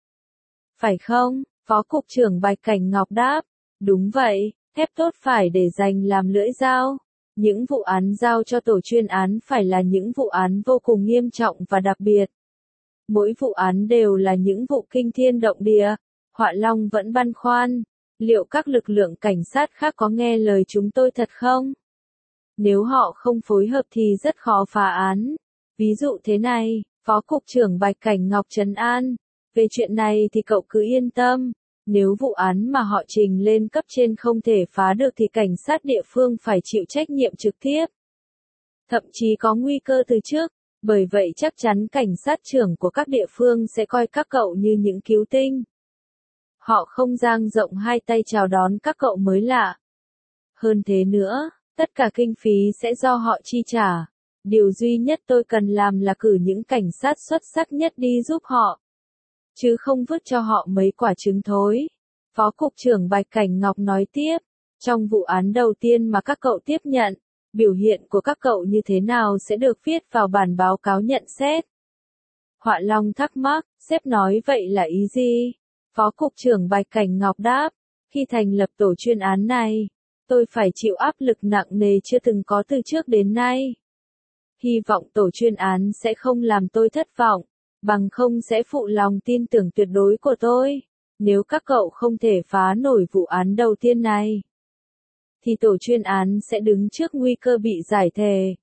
Phải không? Phó Cục trưởng Bạch Cảnh Ngọc đáp. Đúng vậy, thép tốt phải để dành làm lưỡi dao. Những vụ án giao cho tổ chuyên án phải là những vụ án vô cùng nghiêm trọng và đặc biệt. Mỗi vụ án đều là những vụ kinh thiên động địa. Họa Long vẫn băn khoăn. Liệu các lực lượng cảnh sát khác có nghe lời chúng tôi thật không? Nếu họ không phối hợp thì rất khó phá án. Ví dụ thế này, Phó Cục trưởng Bạch Cảnh Ngọc trấn an. Về chuyện này thì cậu cứ yên tâm. Nếu vụ án mà họ trình lên cấp trên không thể phá được thì cảnh sát địa phương phải chịu trách nhiệm trực tiếp. Thậm chí có nguy cơ từ trước. Bởi vậy chắc chắn cảnh sát trưởng của các địa phương sẽ coi các cậu như những cứu tinh. Họ không dang rộng hai tay chào đón các cậu mới lạ. Hơn thế nữa, tất cả kinh phí sẽ do họ chi trả. Điều duy nhất tôi cần làm là cử những cảnh sát xuất sắc nhất đi giúp họ. Chứ không vứt cho họ mấy quả trứng thối. Phó Cục trưởng Bạch Cảnh Ngọc nói tiếp. Trong vụ án đầu tiên mà các cậu tiếp nhận, biểu hiện của các cậu như thế nào sẽ được viết vào bản báo cáo nhận xét. Họa Long thắc mắc, sếp nói vậy là ý gì? Phó Cục trưởng Bạch Cảnh Ngọc đáp, khi thành lập tổ chuyên án này, tôi phải chịu áp lực nặng nề chưa từng có từ trước đến nay. Hy vọng tổ chuyên án sẽ không làm tôi thất vọng, bằng không sẽ phụ lòng tin tưởng tuyệt đối của tôi. Nếu các cậu không thể phá nổi vụ án đầu tiên này, thì tổ chuyên án sẽ đứng trước nguy cơ bị giải thể.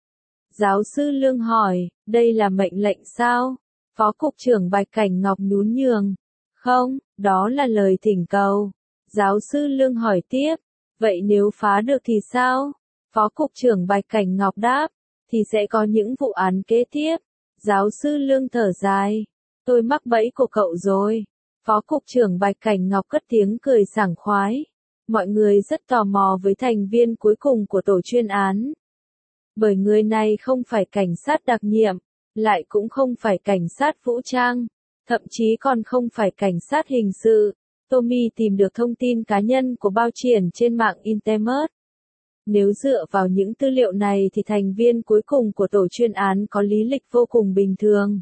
Giáo sư Lương hỏi, đây là mệnh lệnh sao? Phó Cục trưởng Bạch Cảnh Ngọc nhún nhường. Không, đó là lời thỉnh cầu. Giáo sư Lương hỏi tiếp, vậy nếu phá được thì sao? Phó Cục trưởng Bạch Cảnh Ngọc đáp, thì sẽ có những vụ án kế tiếp. Giáo sư Lương thở dài, tôi mắc bẫy của cậu rồi. Phó Cục trưởng Bạch Cảnh Ngọc cất tiếng cười sảng khoái. Mọi người rất tò mò với thành viên cuối cùng của tổ chuyên án. Bởi người này không phải cảnh sát đặc nhiệm, lại cũng không phải cảnh sát vũ trang, thậm chí còn không phải cảnh sát hình sự. Tommy tìm được thông tin cá nhân của Bao Triển trên mạng Internet. Nếu dựa vào những tư liệu này thì thành viên cuối cùng của tổ chuyên án có lý lịch vô cùng bình thường.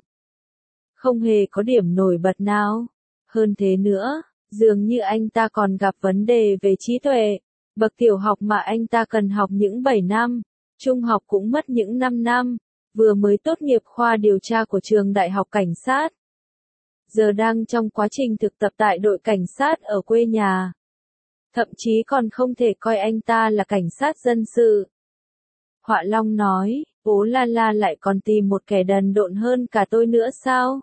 Không hề có điểm nổi bật nào. Hơn thế nữa, dường như anh ta còn gặp vấn đề về trí tuệ. Bậc tiểu học mà anh ta cần học những 7 năm, trung học cũng mất những 5 năm, vừa mới tốt nghiệp khoa điều tra của trường Đại học Cảnh sát. Giờ đang trong quá trình thực tập tại đội cảnh sát ở quê nhà. Thậm chí còn không thể coi anh ta là cảnh sát dân sự. Họa Long nói, bố la la lại còn tìm một kẻ đần độn hơn cả tôi nữa sao?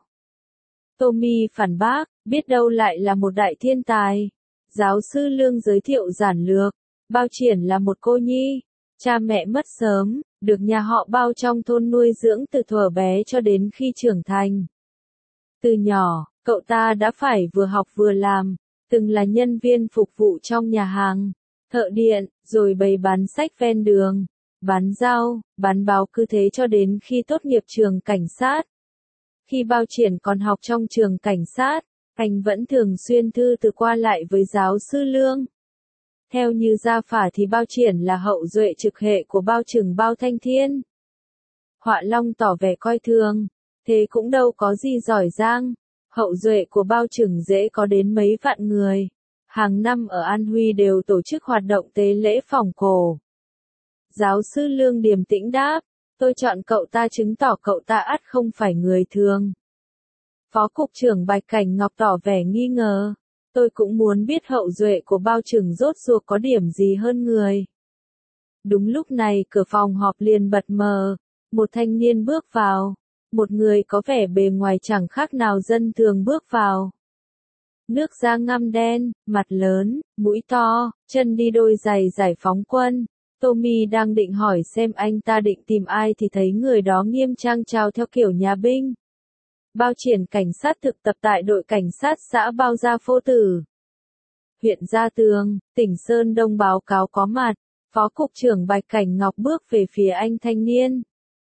Tommy phản bác, biết đâu lại là một đại thiên tài. Giáo sư Lương giới thiệu giản lược, Bao Triển là một cô nhi, cha mẹ mất sớm, được nhà họ Bao trong thôn nuôi dưỡng từ thuở bé cho đến khi trưởng thành. Từ nhỏ, cậu ta đã phải vừa học vừa làm, từng là nhân viên phục vụ trong nhà hàng, thợ điện, rồi bày bán sách ven đường, bán rau, bán báo, cứ thế cho đến khi tốt nghiệp trường cảnh sát. Khi Bao Triển còn học trong trường cảnh sát, anh vẫn thường xuyên thư từ qua lại với giáo sư Lương. Theo như gia phả thì Bao Triển là hậu duệ trực hệ của Bao Trừng Bao Thanh Thiên. Họa Long tỏ vẻ coi thường, thế cũng đâu có gì giỏi giang, hậu duệ của Bao Trừng dễ có đến mấy vạn người. Hàng năm ở An Huy đều tổ chức hoạt động tế lễ phòng cổ. Giáo sư Lương điềm tĩnh đáp, tôi chọn cậu ta chứng tỏ cậu ta ắt không phải người thường. Phó cục trưởng Bạch Cảnh Ngọc tỏ vẻ nghi ngờ, tôi cũng muốn biết hậu duệ của Bao Trừng rốt cuộc có điểm gì hơn người. Đúng lúc này cửa phòng họp liền bật mở, một thanh niên bước vào, một người có vẻ bề ngoài chẳng khác nào dân thường bước vào. Nước da ngăm đen, mặt lớn, mũi to, chân đi đôi giày giải phóng quân. Tommy đang định hỏi xem anh ta định tìm ai thì thấy người đó nghiêm trang chào theo kiểu nhà binh. Bao Triển cảnh sát thực tập tại đội cảnh sát xã Bao Gia Phô Tử, huyện Gia Tường, tỉnh Sơn Đông báo cáo có mặt. Phó cục trưởng Bạch Cảnh Ngọc bước về phía anh thanh niên.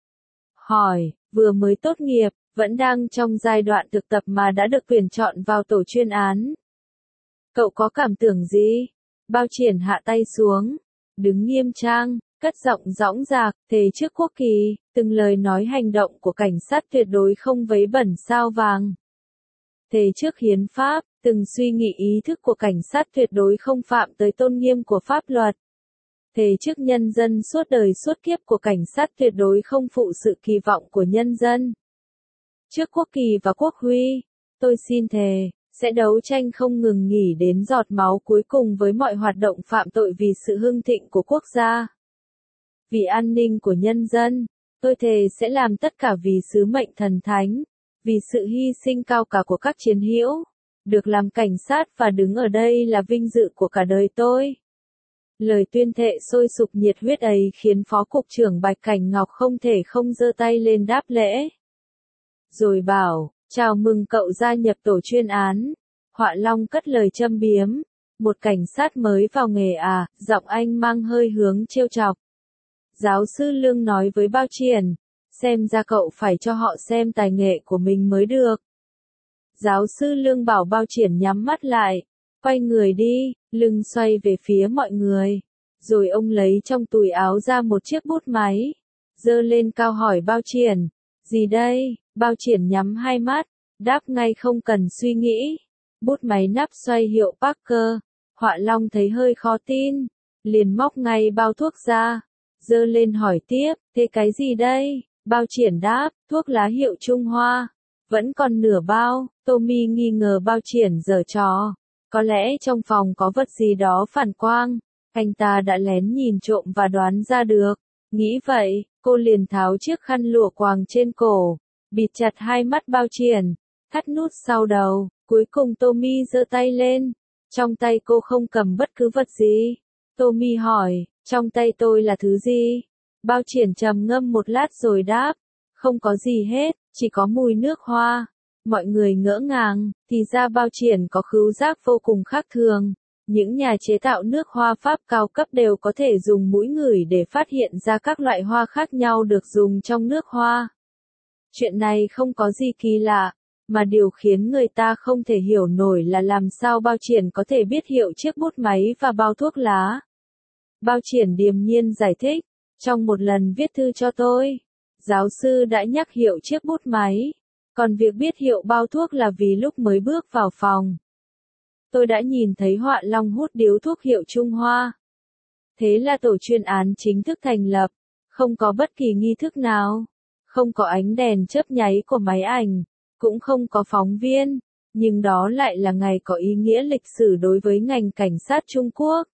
Hỏi, vừa mới tốt nghiệp, vẫn đang trong giai đoạn thực tập mà đã được tuyển chọn vào tổ chuyên án. Cậu có cảm tưởng gì? Bao Triển hạ tay xuống, đứng nghiêm trang, cất giọng dõng dạc, thề trước quốc kỳ, từng lời nói hành động của cảnh sát tuyệt đối không vấy bẩn sao vàng. Thề trước hiến pháp, từng suy nghĩ ý thức của cảnh sát tuyệt đối không phạm tới tôn nghiêm của pháp luật. Thề trước nhân dân suốt đời suốt kiếp của cảnh sát tuyệt đối không phụ sự kỳ vọng của nhân dân. Trước quốc kỳ và quốc huy, tôi xin thề, sẽ đấu tranh không ngừng nghỉ đến giọt máu cuối cùng với mọi hoạt động phạm tội vì sự hưng thịnh của quốc gia. Vì an ninh của nhân dân, tôi thề sẽ làm tất cả vì sứ mệnh thần thánh, vì sự hy sinh cao cả của các chiến hữu. Được làm cảnh sát và đứng ở đây là vinh dự của cả đời tôi. Lời tuyên thệ sôi sục nhiệt huyết ấy khiến Phó Cục trưởng Bạch Cảnh Ngọc không thể không giơ tay lên đáp lễ. Rồi bảo, chào mừng cậu gia nhập tổ chuyên án. Họa Long cất lời châm biếm, một cảnh sát mới vào nghề à, giọng anh mang hơi hướng trêu chọc. Giáo sư Lương nói với Bao Triển, xem ra cậu phải cho họ xem tài nghệ của mình mới được. Giáo sư Lương bảo Bao Triển nhắm mắt lại, quay người đi, lưng xoay về phía mọi người. Rồi ông lấy trong túi áo ra một chiếc bút máy, giơ lên cao hỏi Bao Triển, gì đây? Bao Triển nhắm hai mắt, đáp ngay không cần suy nghĩ. Bút máy nắp xoay hiệu Parker. Họa Long thấy hơi khó tin, liền móc ngay bao thuốc ra, giơ lên hỏi tiếp, thế cái gì đây? Bao Triển đáp, thuốc lá hiệu Trung Hoa. Vẫn còn nửa bao. Tommy nghi ngờ Bao Triển giở trò. Có lẽ trong phòng có vật gì đó phản quang. Anh ta đã lén nhìn trộm và đoán ra được. Nghĩ vậy, cô liền tháo chiếc khăn lụa quàng trên cổ, bịt chặt hai mắt Bao Triển, thắt nút sau đầu. Cuối cùng Tommy giơ tay lên. Trong tay cô không cầm bất cứ vật gì. Tommy hỏi, trong tay tôi là thứ gì? Bao Triển trầm ngâm một lát rồi đáp, không có gì hết, chỉ có mùi nước hoa. Mọi người ngỡ ngàng, thì ra Bao Triển có khứu giác vô cùng khác thường. Những nhà chế tạo nước hoa Pháp cao cấp đều có thể dùng mũi ngửi để phát hiện ra các loại hoa khác nhau được dùng trong nước hoa. Chuyện này không có gì kỳ lạ, mà điều khiến người ta không thể hiểu nổi là làm sao Bao Triển có thể biết hiệu chiếc bút máy và bao thuốc lá. Bao Triển điềm nhiên giải thích, trong một lần viết thư cho tôi, giáo sư đã nhắc hiệu chiếc bút máy, còn việc biết hiệu bao thuốc là vì lúc mới bước vào phòng. Tôi đã nhìn thấy Họa Long hút điếu thuốc hiệu Trung Hoa. Thế là tổ chuyên án chính thức thành lập, không có bất kỳ nghi thức nào, không có ánh đèn chớp nháy của máy ảnh, cũng không có phóng viên, nhưng đó lại là ngày có ý nghĩa lịch sử đối với ngành cảnh sát Trung Quốc.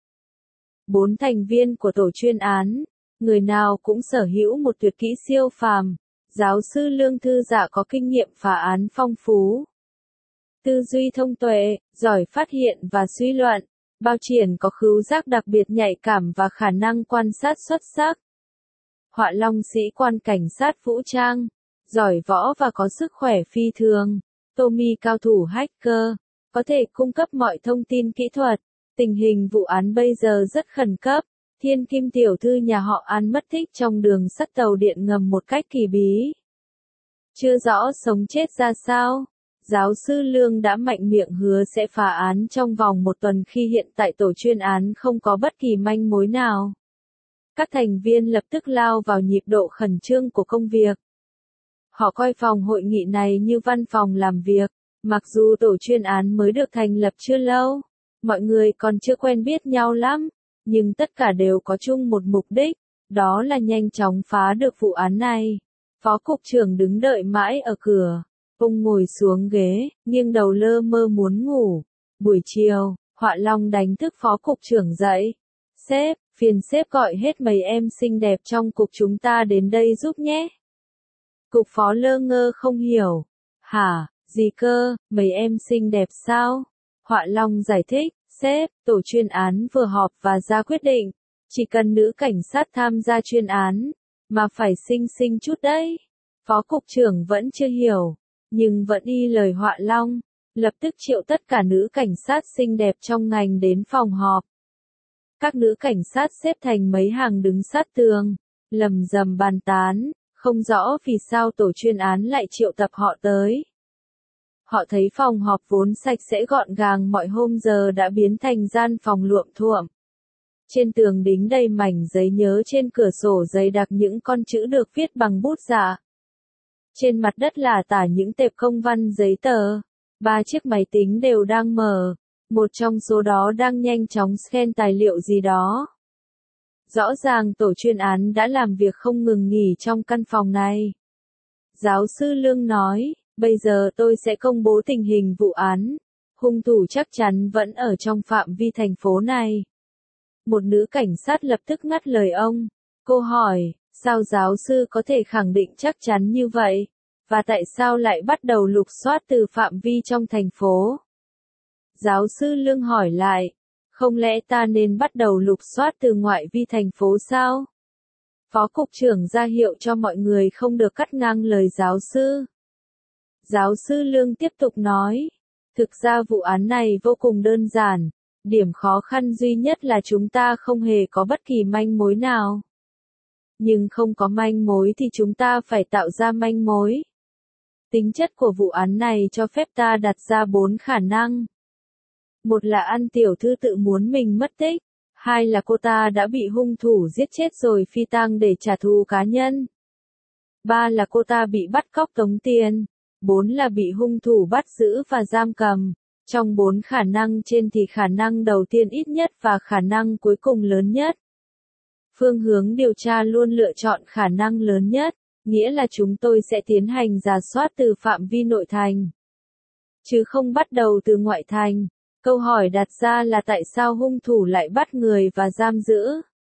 4 thành viên của tổ chuyên án, người nào cũng sở hữu một tuyệt kỹ siêu phàm. Giáo sư Lương Thư Dạ có kinh nghiệm phá án phong phú, tư duy thông tuệ, giỏi phát hiện và suy luận. Bao Triển có khứu giác đặc biệt nhạy cảm và khả năng quan sát xuất sắc. Họa Long sĩ quan cảnh sát vũ trang, giỏi võ và có sức khỏe phi thường. Tommy cao thủ hacker, có thể cung cấp mọi thông tin kỹ thuật. Tình hình vụ án bây giờ rất khẩn cấp. Thiên Kim tiểu thư nhà họ An mất tích trong đường sắt tàu điện ngầm một cách kỳ bí. Chưa rõ sống chết ra sao. Giáo sư Lương đã mạnh miệng hứa sẽ phá án trong vòng 1 tuần khi hiện tại tổ chuyên án không có bất kỳ manh mối nào. Các thành viên lập tức lao vào nhịp độ khẩn trương của công việc. Họ coi phòng hội nghị này như văn phòng làm việc. Mặc dù tổ chuyên án mới được thành lập chưa lâu, mọi người còn chưa quen biết nhau lắm, nhưng tất cả đều có chung một mục đích, đó là nhanh chóng phá được vụ án này. Phó cục trưởng đứng đợi mãi ở cửa. Ông ngồi xuống ghế, nghiêng đầu lơ mơ muốn ngủ. Buổi chiều, Họa Long đánh thức phó cục trưởng dậy. Sếp, phiền sếp gọi hết mấy em xinh đẹp trong cục chúng ta đến đây giúp nhé. Cục phó lơ ngơ không hiểu. Hả, gì cơ, mấy em xinh đẹp sao? Họa Long giải thích, sếp, tổ chuyên án vừa họp và ra quyết định. Chỉ cần nữ cảnh sát tham gia chuyên án, mà phải xinh xinh chút đấy. Phó cục trưởng vẫn chưa hiểu, nhưng vẫn y lời Họa Long, lập tức triệu tất cả nữ cảnh sát xinh đẹp trong ngành đến phòng họp. Các nữ cảnh sát xếp thành mấy hàng đứng sát tường, lầm rầm bàn tán, không rõ vì sao tổ chuyên án lại triệu tập họ tới. Họ thấy phòng họp vốn sạch sẽ gọn gàng mọi hôm giờ đã biến thành gian phòng luộm thuộm. Trên tường đính đầy mảnh giấy nhớ, trên cửa sổ dày đặc những con chữ được viết bằng bút giả. Trên mặt đất là tả những tệp công văn giấy tờ. 3 chiếc máy tính đều đang mở. Một trong số đó đang nhanh chóng scan tài liệu gì đó. Rõ ràng tổ chuyên án đã làm việc không ngừng nghỉ trong căn phòng này. Giáo sư Lương nói, bây giờ tôi sẽ công bố tình hình vụ án. Hung thủ chắc chắn vẫn ở trong phạm vi thành phố này. Một nữ cảnh sát lập tức ngắt lời ông. Cô hỏi, sao giáo sư có thể khẳng định chắc chắn như vậy? Và tại sao lại bắt đầu lục soát từ phạm vi trong thành phố? Giáo sư Lương hỏi lại, không lẽ ta nên bắt đầu lục soát từ ngoại vi thành phố sao? Phó cục trưởng ra hiệu cho mọi người không được cắt ngang lời giáo sư. Giáo sư Lương tiếp tục nói, thực ra vụ án này vô cùng đơn giản, điểm khó khăn duy nhất là chúng ta không hề có bất kỳ manh mối nào. Nhưng không có manh mối thì chúng ta phải tạo ra manh mối. Tính chất của vụ án này cho phép ta đặt ra 4 khả năng. Một là An tiểu thư tự muốn mình mất tích. 2 là cô ta đã bị hung thủ giết chết rồi phi tang để trả thù cá nhân. 3 là cô ta bị bắt cóc tống tiền. 4 là bị hung thủ bắt giữ và giam cầm. Trong 4 khả năng trên thì khả năng đầu tiên ít nhất và khả năng cuối cùng lớn nhất. Phương hướng điều tra luôn lựa chọn khả năng lớn nhất, nghĩa là chúng tôi sẽ tiến hành rà soát từ phạm vi nội thành, chứ không bắt đầu từ ngoại thành. Câu hỏi đặt ra là tại sao hung thủ lại bắt người và giam giữ?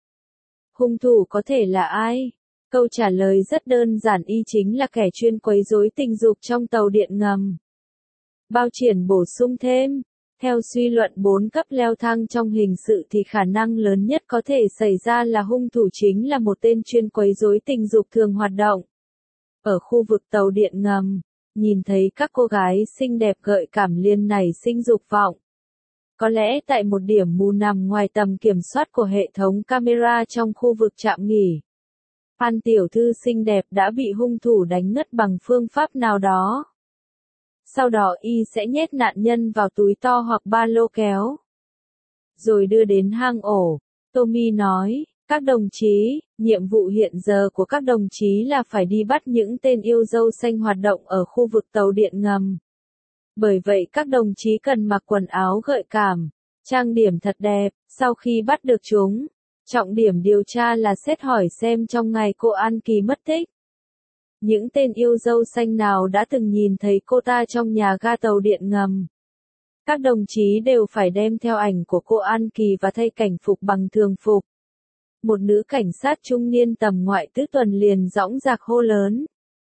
Hung thủ có thể là ai? Câu trả lời rất đơn giản, y chính là kẻ chuyên quấy rối tình dục trong tàu điện ngầm. Bao triển bổ sung thêm, theo suy luận 4 cấp leo thang trong hình sự thì khả năng lớn nhất có thể xảy ra là hung thủ chính là một tên chuyên quấy rối tình dục thường hoạt động ở khu vực tàu điện ngầm. Nhìn thấy các cô gái xinh đẹp gợi cảm liền nảy sinh dục vọng. Có lẽ tại một điểm mù nằm ngoài tầm kiểm soát của hệ thống camera trong khu vực trạm nghỉ, An tiểu thư xinh đẹp đã bị hung thủ đánh ngất bằng phương pháp nào đó. Sau đó y sẽ nhét nạn nhân vào túi to hoặc ba lô kéo, rồi đưa đến hang ổ. Tommy nói, các đồng chí, nhiệm vụ hiện giờ của các đồng chí là phải đi bắt những tên yêu dâu xanh hoạt động ở khu vực tàu điện ngầm. Bởi vậy các đồng chí cần mặc quần áo gợi cảm, trang điểm thật đẹp. Sau khi bắt được chúng, trọng điểm điều tra là xét hỏi xem trong ngày cô An Kỳ mất tích, những tên yêu dâu xanh nào đã từng nhìn thấy cô ta trong nhà ga tàu điện ngầm. Các đồng chí đều phải đem theo ảnh của cô An Kỳ và thay cảnh phục bằng thường phục. Một nữ cảnh sát trung niên tầm ngoại tứ tuần liền dõng dạc hô lớn.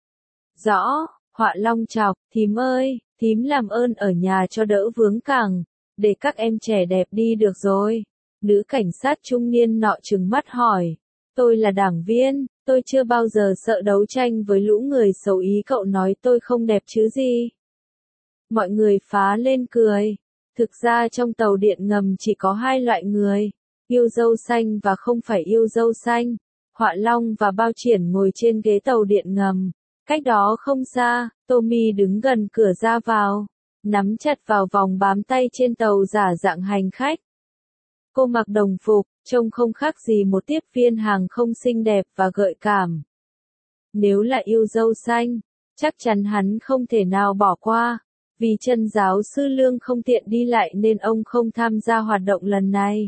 Rõ, Họa Long chọc, thím ơi, thím làm ơn ở nhà cho đỡ vướng cẳng, để các em trẻ đẹp đi được rồi. Nữ cảnh sát trung niên nọ trừng mắt hỏi, tôi là đảng viên, Tôi chưa bao giờ sợ đấu tranh với lũ người xấu ý, cậu nói tôi không đẹp chứ gì. Mọi người phá lên cười. Thực ra trong tàu điện ngầm chỉ có hai loại người, yêu dâu xanh và không phải yêu dâu xanh. Họa Long và Bao Triển ngồi trên ghế tàu điện ngầm. Cách đó không xa, Tommy đứng gần cửa ra vào, nắm chặt vào vòng bám tay trên tàu giả dạng hành khách. Cô mặc đồng phục, trông không khác gì một tiếp viên hàng không xinh đẹp và gợi cảm. Nếu là yêu dâu xanh, chắc chắn hắn không thể nào bỏ qua. Vì chân giáo sư Lương không tiện đi lại nên ông không tham gia hoạt động lần này,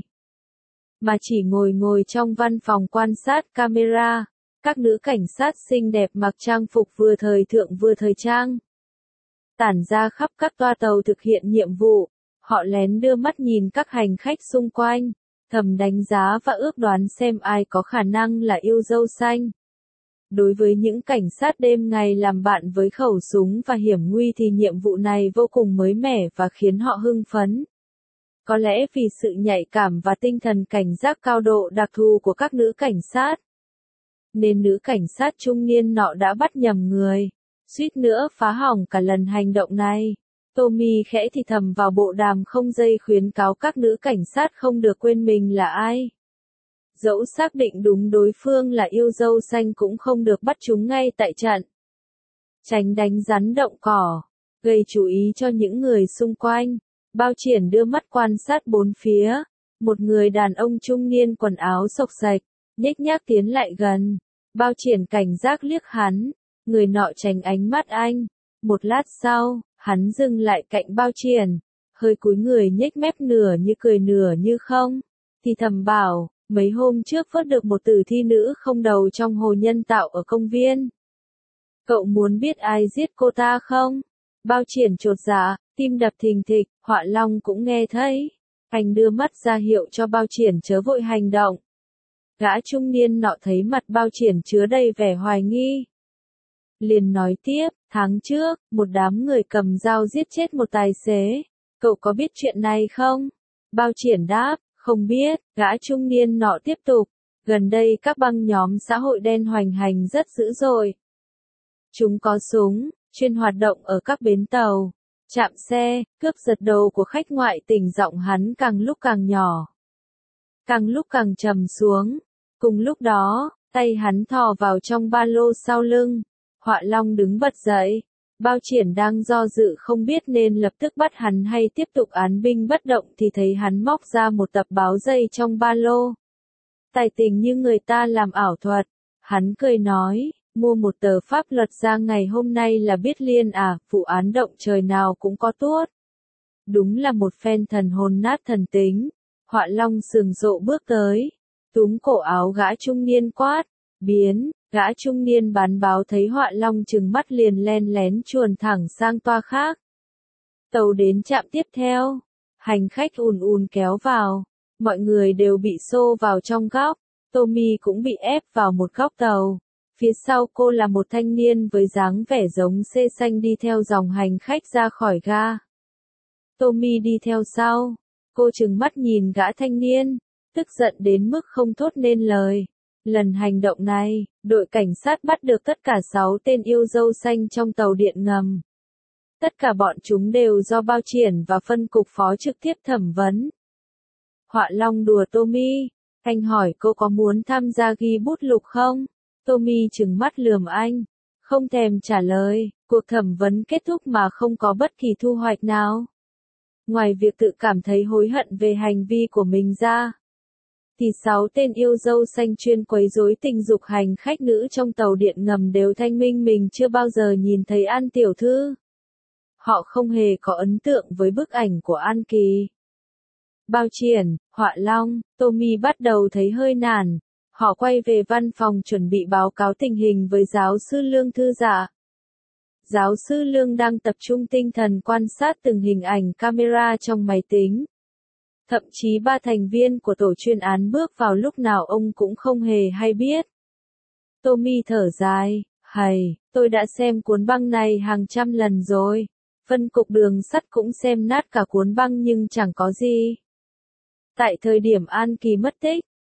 mà chỉ ngồi trong văn phòng quan sát camera. Các nữ cảnh sát xinh đẹp mặc trang phục vừa thời thượng vừa thời trang, tản ra khắp các toa tàu thực hiện nhiệm vụ. Họ lén đưa mắt nhìn các hành khách xung quanh, thầm đánh giá và ước đoán xem ai có khả năng là yêu dâu xanh. Đối với những cảnh sát đêm ngày làm bạn với khẩu súng và hiểm nguy thì nhiệm vụ này vô cùng mới mẻ và khiến họ hưng phấn. Có lẽ vì sự nhạy cảm và tinh thần cảnh giác cao độ đặc thù của các nữ cảnh sát, nên nữ cảnh sát trung niên nọ đã bắt nhầm người, suýt nữa phá hỏng cả lần hành động này. Tommy khẽ thì thầm vào bộ đàm không dây khuyến cáo các nữ cảnh sát không được quên mình là ai. Dẫu xác định đúng đối phương là yêu dâu xanh cũng không được bắt chúng ngay tại trận. Tránh đánh rắn động cỏ, gây chú ý cho những người xung quanh. Bao Triển đưa mắt quan sát bốn phía. Một người đàn ông trung niên quần áo xộc xệch, nhếch nhác tiến lại gần. Bao Triển cảnh giác liếc hắn. Người nọ tránh ánh mắt anh. Một lát sau, hắn dừng lại cạnh Bao Triển, hơi cúi người nhếch mép nửa như cười nửa như không, thì thầm bảo, mấy hôm trước vớt được một tử thi nữ không đầu trong hồ nhân tạo ở công viên. Cậu muốn biết ai giết cô ta không? Bao Triển chột dạ, tim đập thình thịch. Họa Long cũng nghe thấy. Anh đưa mắt ra hiệu cho Bao Triển chớ vội hành động. Gã trung niên nọ thấy mặt Bao Triển chứa đầy vẻ hoài nghi, liền nói tiếp, tháng trước, một đám người cầm dao giết chết một tài xế. Cậu có biết chuyện này không? Bao Triển đáp, không biết. Gã trung niên nọ tiếp tục, gần đây các băng nhóm xã hội đen hoành hành rất dữ dội. Chúng có súng, chuyên hoạt động ở các bến tàu, trạm xe, cướp giật đồ của khách ngoại tỉnh. Giọng hắn càng lúc càng nhỏ, càng lúc càng trầm xuống. Cùng lúc đó, tay hắn thò vào trong ba lô sau lưng. Họa Long đứng bật dậy. Bao Triển đang do dự không biết nên lập tức bắt hắn hay tiếp tục án binh bất động thì thấy hắn móc ra một tập báo dây trong ba lô. Tài tình như người ta làm ảo thuật. Hắn cười nói, mua một tờ pháp luật ra ngày hôm nay là biết liền à, vụ án động trời nào cũng có tuốt. Đúng là một phen thần hồn nát thần tính. Họa Long sừng rộ bước tới, túm cổ áo gã trung niên quát, biến. Gã trung niên bán báo thấy Họa Long trừng mắt liền len lén chuồn thẳng sang toa khác. Tàu đến trạm tiếp theo, hành khách ùn ùn kéo vào, mọi người đều bị xô vào trong góc. Tommy cũng bị ép vào một góc tàu. Phía sau cô là một thanh niên với dáng vẻ giống xê xanh đi theo dòng hành khách ra khỏi ga. Tommy đi theo sau. Cô trừng mắt nhìn gã thanh niên, tức giận đến mức không thốt nên lời. Lần hành động này, đội cảnh sát bắt được tất cả 6 tên yêu dâu xanh trong tàu điện ngầm. Tất cả bọn chúng đều do Bao Triển và phân cục phó trực tiếp thẩm vấn. Họa Long đùa Tommy, anh hỏi cô có muốn tham gia ghi bút lục không? Tommy trừng mắt lườm anh, không thèm trả lời. Cuộc thẩm vấn kết thúc mà không có bất kỳ thu hoạch nào. Ngoài việc tự cảm thấy hối hận về hành vi của mình ra, thì 6 tên yêu dâu xanh chuyên quấy rối tình dục hành khách nữ trong tàu điện ngầm đều thanh minh mình chưa bao giờ nhìn thấy An tiểu thư. Họ không hề có ấn tượng với bức ảnh của An Kỳ. Bao Triển, Họa Long, Tommy bắt đầu thấy hơi nản. Họ quay về văn phòng chuẩn bị báo cáo tình hình với giáo sư Lương thư giả. Giáo sư Lương đang tập trung tinh thần quan sát từng hình ảnh camera trong máy tính. Thậm chí 3 thành viên của tổ chuyên án bước vào lúc nào ông cũng không hề hay biết. Tommy thở dài, hầy, tôi đã xem cuốn băng này hàng trăm lần rồi. Phân cục đường sắt cũng xem nát cả cuốn băng nhưng chẳng có gì. Tại thời điểm An Kỳ mất tích,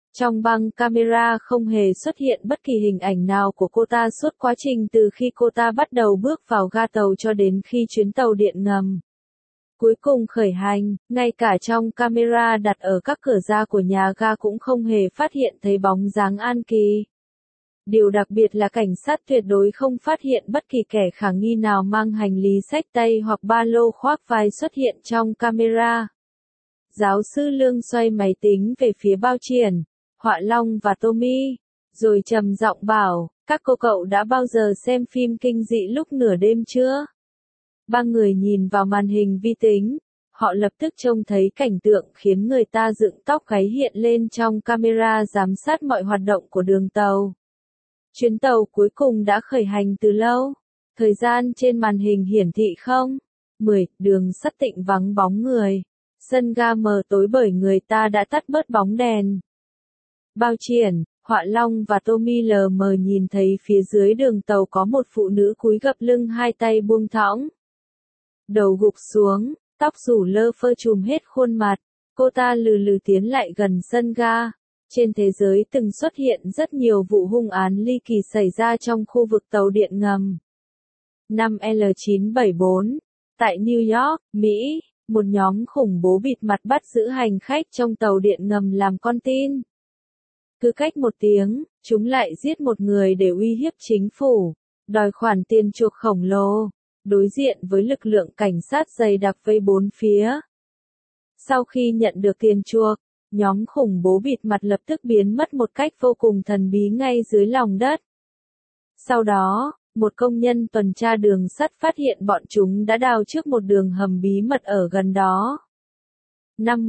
Trong băng camera không hề xuất hiện bất kỳ hình ảnh nào của cô ta suốt quá trình từ khi cô ta bắt đầu bước vào ga tàu cho đến khi chuyến tàu điện ngầm cuối cùng khởi hành, ngay cả trong camera đặt ở các cửa ra của nhà ga cũng không hề phát hiện thấy bóng dáng An Kỳ. Điều đặc biệt là cảnh sát tuyệt đối không phát hiện bất kỳ kẻ khả nghi nào mang hành lý xách tay hoặc ba lô khoác vai xuất hiện trong camera. Giáo sư Lương xoay máy tính về phía Bao Triển, Họa Long và Tommy, rồi trầm giọng bảo, các cô cậu đã bao giờ xem phim kinh dị lúc nửa đêm chưa? Ba người nhìn vào màn hình vi tính, họ lập tức trông thấy cảnh tượng khiến người ta dựng tóc gáy hiện lên trong camera giám sát mọi hoạt động của đường tàu. Chuyến tàu cuối cùng đã khởi hành từ lâu. Thời gian trên màn hình hiển thị 0:10, đường sắt Tịnh vắng bóng người. Sân ga mờ tối bởi người ta đã tắt bớt bóng đèn. Bao Triển, Họa Long và Tommy lờ mờ nhìn thấy phía dưới đường tàu có một phụ nữ cúi gập lưng, hai tay buông thõng, đầu gục xuống, tóc rủ lơ phơ trùm hết khuôn mặt. Cô ta lừ lừ tiến lại gần sân ga. Trên thế giới từng xuất hiện rất nhiều vụ hung án ly kỳ xảy ra trong khu vực tàu điện ngầm. Năm L974, tại New York, Mỹ, một nhóm khủng bố bịt mặt bắt giữ hành khách trong tàu điện ngầm làm con tin. Cứ cách một tiếng, chúng lại giết một người để uy hiếp chính phủ, đòi khoản tiền chuộc khổng lồ, đối diện với lực lượng cảnh sát dày đặc vây bốn phía. Sau khi nhận được tiền chuộc, nhóm khủng bố bịt mặt lập tức biến mất một cách vô cùng thần bí ngay dưới lòng đất. Sau đó, một công nhân tuần tra đường sắt phát hiện bọn chúng đã đào trước một đường hầm bí mật ở gần đó. Năm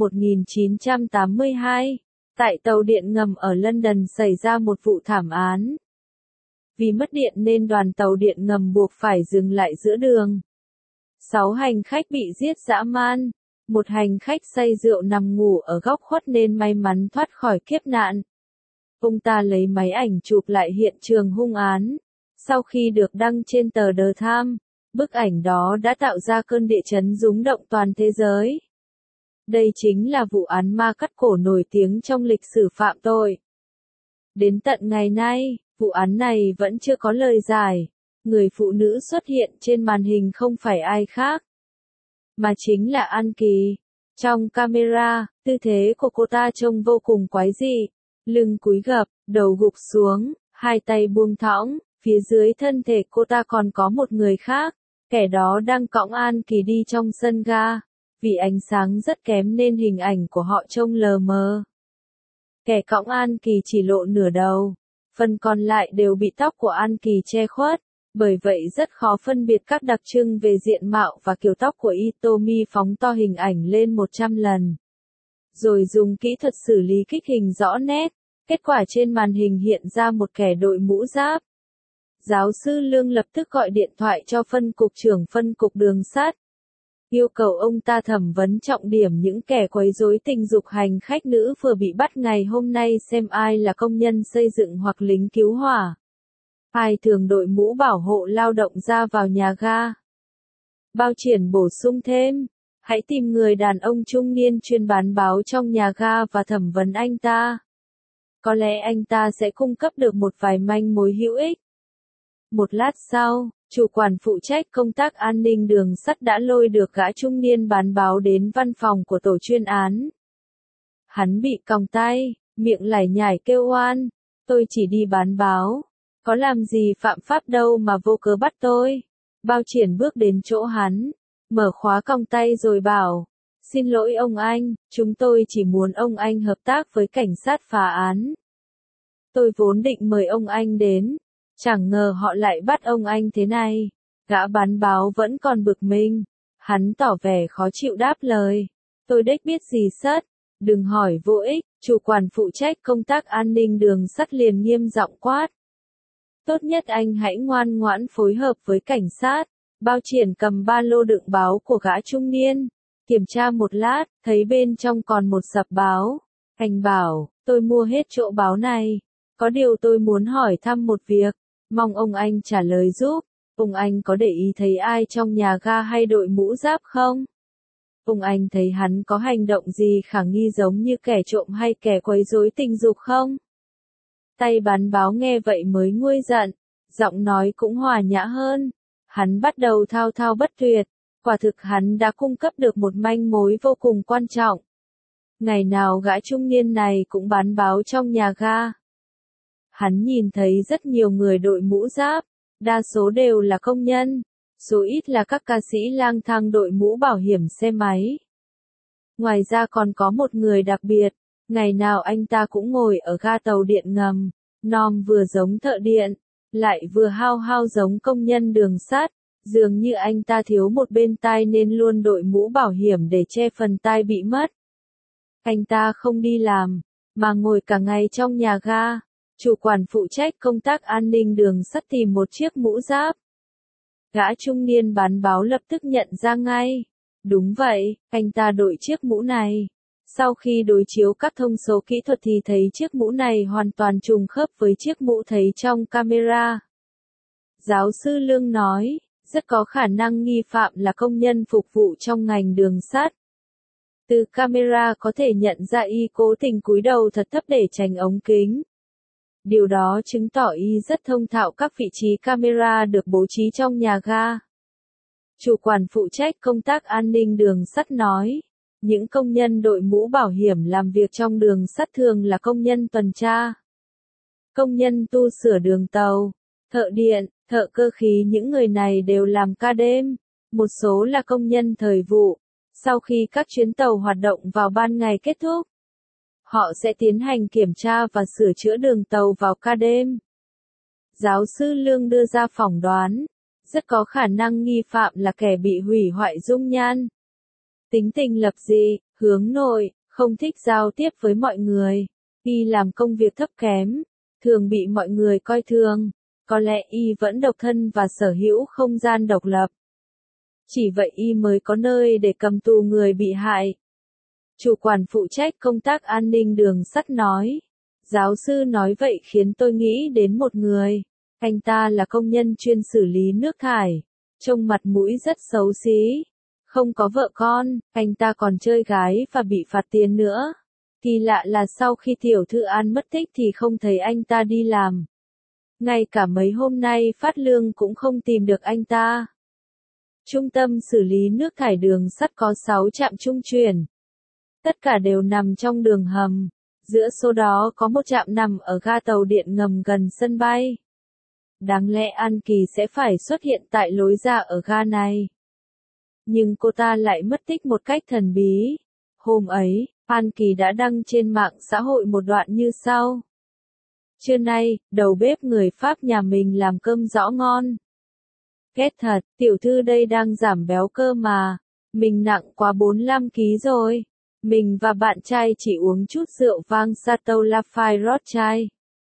1982, tại tàu điện ngầm ở London xảy ra một vụ thảm án. Vì mất điện nên đoàn tàu điện ngầm buộc phải dừng lại giữa đường. 6 hành khách bị giết dã man. Một hành khách say rượu nằm ngủ ở góc khuất nên may mắn thoát khỏi kiếp nạn. Ông ta lấy máy ảnh chụp lại hiện trường hung án. Sau khi được đăng trên tờ The Times, bức ảnh đó đã tạo ra cơn địa chấn rúng động toàn thế giới. Đây chính là vụ án ma cắt cổ nổi tiếng trong lịch sử phạm tội. Đến tận ngày nay, vụ án này vẫn chưa có lời giải. Người phụ nữ xuất hiện trên màn hình không phải ai khác, mà chính là An Kỳ. Trong camera, tư thế của cô ta trông vô cùng quái dị. Lưng cúi gập, đầu gục xuống, hai tay buông thõng, phía dưới thân thể cô ta còn có một người khác. Kẻ đó đang cõng An Kỳ đi trong sân ga. Vì ánh sáng rất kém nên hình ảnh của họ trông lờ mờ. Kẻ cõng An Kỳ chỉ lộ nửa đầu. Phần còn lại đều bị tóc của An Kỳ che khuất. Bởi vậy rất khó phân biệt các đặc trưng về diện mạo và kiểu tóc của Tommy phóng to hình ảnh lên 100 lần. Rồi dùng kỹ thuật xử lý kích hình rõ nét. Kết quả trên màn hình hiện ra một kẻ đội mũ giáp. Giáo sư Lương lập tức gọi điện thoại cho phân cục trưởng phân cục đường sắt. Yêu cầu ông ta thẩm vấn trọng điểm những kẻ quấy rối tình dục hành khách nữ vừa bị bắt ngày hôm nay, xem ai là công nhân xây dựng hoặc lính cứu hỏa. Ai thường đội mũ bảo hộ lao động ra vào nhà ga. Bao Triển bổ sung thêm, hãy tìm người đàn ông trung niên chuyên bán báo trong nhà ga và thẩm vấn anh ta. Có lẽ anh ta sẽ cung cấp được một vài manh mối hữu ích. Một lát sau, chủ quản phụ trách công tác an ninh đường sắt đã lôi được gã trung niên bán báo đến văn phòng của tổ chuyên án. Hắn bị còng tay, miệng lải nhải kêu oan, tôi chỉ đi bán báo. Có làm gì phạm pháp đâu mà vô cớ bắt tôi. Bao Triển bước đến chỗ hắn, mở khóa còng tay rồi bảo, xin lỗi ông anh, chúng tôi chỉ muốn ông anh hợp tác với cảnh sát phá án. Tôi vốn định mời ông anh đến, chẳng ngờ họ lại bắt ông anh thế này. Gã bán báo vẫn còn bực mình, hắn tỏ vẻ khó chịu đáp lời, tôi đếch biết gì sất, đừng hỏi vô ích. Chủ quản phụ trách công tác an ninh đường sắt liền nghiêm giọng quát. Tốt nhất anh hãy ngoan ngoãn phối hợp với cảnh sát. Bao Triển cầm ba lô đựng báo của gã trung niên, kiểm tra một lát, thấy bên trong còn một sập báo. Anh bảo, tôi mua hết chỗ báo này. Có điều tôi muốn hỏi thăm một việc, mong ông anh trả lời giúp. Ông anh có để ý thấy ai trong nhà ga hay đội mũ giáp không? Anh thấy hắn có hành động gì khả nghi giống như kẻ trộm hay kẻ quấy rối tình dục không? Tay bán báo nghe vậy mới nguôi giận, giọng nói cũng hòa nhã hơn. Hắn bắt đầu thao thao bất tuyệt, quả thực hắn đã cung cấp được một manh mối vô cùng quan trọng. Ngày nào gã trung niên này cũng bán báo trong nhà ga. Hắn nhìn thấy rất nhiều người đội mũ giáp, đa số đều là công nhân, số ít là các ca sĩ lang thang đội mũ bảo hiểm xe máy. Ngoài ra còn có một người đặc biệt, ngày nào anh ta cũng ngồi ở ga tàu điện ngầm, nom vừa giống thợ điện, lại vừa hao hao giống công nhân đường sắt, dường như anh ta thiếu một bên tai nên luôn đội mũ bảo hiểm để che phần tai bị mất. Anh ta không đi làm, mà ngồi cả ngày trong nhà ga. Chủ quản phụ trách công tác an ninh đường sắt tìm một chiếc mũ giáp. Gã trung niên bán báo lập tức nhận ra ngay. Đúng vậy, anh ta đội chiếc mũ này. Sau khi đối chiếu các thông số kỹ thuật thì thấy chiếc mũ này hoàn toàn trùng khớp với chiếc mũ thấy trong camera. Giáo sư Lương nói, rất có khả năng nghi phạm là công nhân phục vụ trong ngành đường sắt. Từ camera có thể nhận ra y cố tình cúi đầu thật thấp để tránh ống kính. Điều đó chứng tỏ y rất thông thạo các vị trí camera được bố trí trong nhà ga. Chủ quản phụ trách công tác an ninh đường sắt nói, những công nhân đội mũ bảo hiểm làm việc trong đường sắt thường là công nhân tuần tra, công nhân tu sửa đường tàu, thợ điện, thợ cơ khí, những người này đều làm ca đêm, một số là công nhân thời vụ. Sau khi các chuyến tàu hoạt động vào ban ngày kết thúc, họ sẽ tiến hành kiểm tra và sửa chữa đường tàu vào ca đêm. Giáo sư Lương đưa ra phỏng đoán, rất có khả năng nghi phạm là kẻ bị hủy hoại dung nhan. Tính tình lập dị, hướng nội, không thích giao tiếp với mọi người. Y làm công việc thấp kém, thường bị mọi người coi thường. Có lẽ y vẫn độc thân và sở hữu không gian độc lập. Chỉ vậy y mới có nơi để cầm tù người bị hại. Chủ quản phụ trách công tác an ninh đường sắt nói. Giáo sư nói vậy khiến tôi nghĩ đến một người. Anh ta là công nhân chuyên xử lý nước thải. Trông mặt mũi rất xấu xí. Không có vợ con, anh ta còn chơi gái và bị phạt tiền nữa. Kỳ lạ là sau khi tiểu thư An mất tích thì không thấy anh ta đi làm. Ngay cả mấy hôm nay phát lương cũng không tìm được anh ta. Trung tâm xử lý nước thải đường sắt có 6 trạm trung chuyển. Tất cả đều nằm trong đường hầm. Giữa số đó có một trạm nằm ở ga tàu điện ngầm gần sân bay. Đáng lẽ An Kỳ sẽ phải xuất hiện tại lối ra ở ga này. Nhưng cô ta lại mất tích một cách thần bí. Hôm ấy, An Kỳ đã đăng trên mạng xã hội một đoạn như sau. Trưa nay, đầu bếp người Pháp nhà mình làm cơm rõ ngon. Ghét thật, tiểu thư đây đang giảm béo cơ mà. Mình nặng quá 45 kg rồi. Mình và bạn trai chỉ uống chút rượu vang Chateau Lafite Rothschild.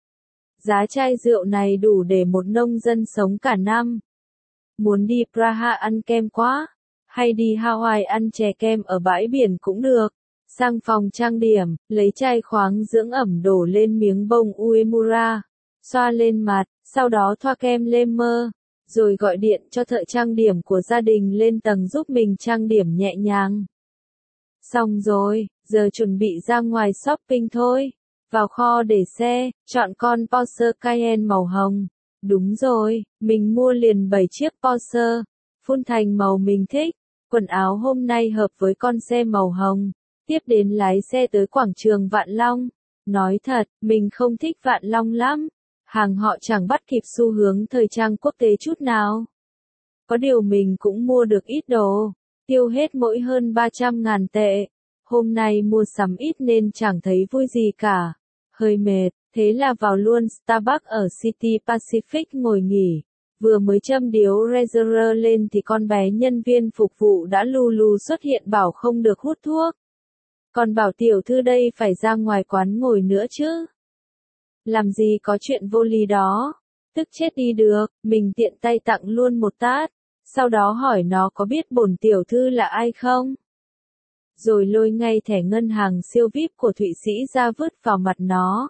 Giá chai rượu này đủ để một nông dân sống cả năm. Muốn đi Praha ăn kem quá, hay đi Hawaii ăn chè kem ở bãi biển cũng được. Sang phòng trang điểm, lấy chai khoáng dưỡng ẩm đổ lên miếng bông Uemura, xoa lên mặt, sau đó thoa kem lên mơ, rồi gọi điện cho thợ trang điểm của gia đình lên tầng giúp mình trang điểm nhẹ nhàng. Xong rồi, giờ chuẩn bị ra ngoài shopping thôi. Vào kho để xe, chọn con Porsche Cayenne màu hồng. Đúng rồi, mình mua liền 7 chiếc Porsche, phun thành màu mình thích. Quần áo hôm nay hợp với con xe màu hồng. Tiếp đến lái xe tới quảng trường Vạn Long. Nói thật, mình không thích Vạn Long lắm. Hàng họ chẳng bắt kịp xu hướng thời trang quốc tế chút nào. Có điều mình cũng mua được ít đồ. Tiêu hết mỗi hơn 300.000 tệ. Hôm nay mua sắm ít nên chẳng thấy vui gì cả. Hơi mệt, thế là vào luôn Starbucks ở City Pacific ngồi nghỉ. Vừa mới châm điếu Razor lên thì con bé nhân viên phục vụ đã lù lù xuất hiện bảo không được hút thuốc. Còn bảo tiểu thư đây phải ra ngoài quán ngồi nữa chứ. Làm gì có chuyện vô lý đó. Tức chết đi được, mình tiện tay tặng luôn một tát. Sau đó hỏi nó có biết bổn tiểu thư là ai không? Rồi lôi ngay thẻ ngân hàng siêu VIP của Thụy Sĩ ra vứt vào mặt nó.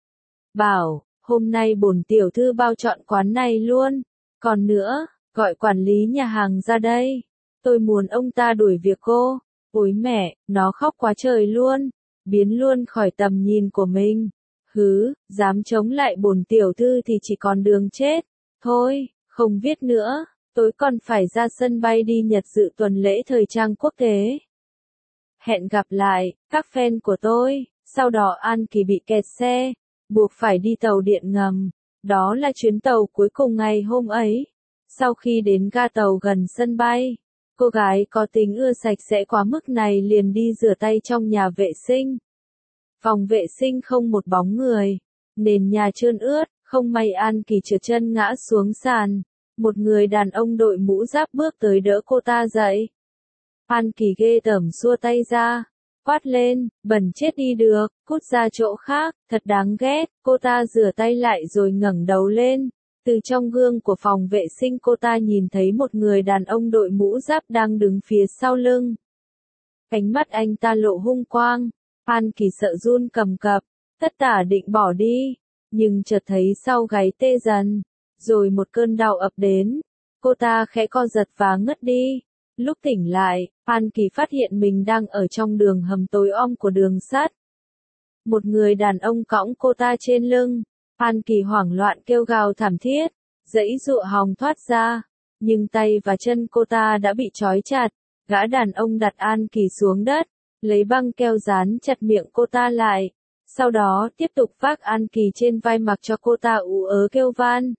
Bảo, hôm nay bổn tiểu thư bao trọn quán này luôn. Còn nữa, gọi quản lý nhà hàng ra đây. Tôi muốn ông ta đuổi việc cô. Ôi mẹ, nó khóc quá trời luôn, biến luôn khỏi tầm nhìn của mình. Hứ, dám chống lại bổn tiểu thư thì chỉ còn đường chết. Thôi, không viết nữa, tối còn phải ra sân bay đi Nhật dự tuần lễ thời trang quốc tế. Hẹn gặp lại, các fan của tôi. Sau đó An Kỳ bị kẹt xe, buộc phải đi tàu điện ngầm. Đó là chuyến tàu cuối cùng ngày hôm ấy. Sau khi đến ga tàu gần sân bay, cô gái có tính ưa sạch sẽ quá mức này liền đi rửa tay trong nhà vệ sinh. Phòng vệ sinh không một bóng người, nền nhà trơn ướt, không may An Kỳ trượt chân ngã xuống sàn. Một người đàn ông đội mũ giáp bước tới đỡ cô ta dậy. An Kỳ ghê tởm xua tay ra, quát lên, bẩn chết đi được, cút ra chỗ khác, thật đáng ghét. Cô ta rửa tay lại rồi ngẩng đầu lên. Từ trong gương của phòng vệ sinh cô ta nhìn thấy một người đàn ông đội mũ giáp đang đứng phía sau lưng. Ánh mắt anh ta lộ hung quang. An Kỳ sợ run cầm cập, tất tả định bỏ đi, nhưng chợt thấy sau gáy tê dần, rồi một cơn đau ập đến. Cô ta khẽ co giật và ngất đi. Lúc tỉnh lại, An Kỳ phát hiện mình đang ở trong đường hầm tối om của đường sắt. Một người đàn ông cõng cô ta trên lưng. An Kỳ hoảng loạn kêu gào thảm thiết, giãy giụa hòng thoát ra, nhưng tay và chân cô ta đã bị trói chặt. Gã đàn ông đặt An Kỳ xuống đất, lấy băng keo dán chặt miệng cô ta lại, sau đó tiếp tục vác An Kỳ trên vai mặc cho cô ta ú ớ kêu van.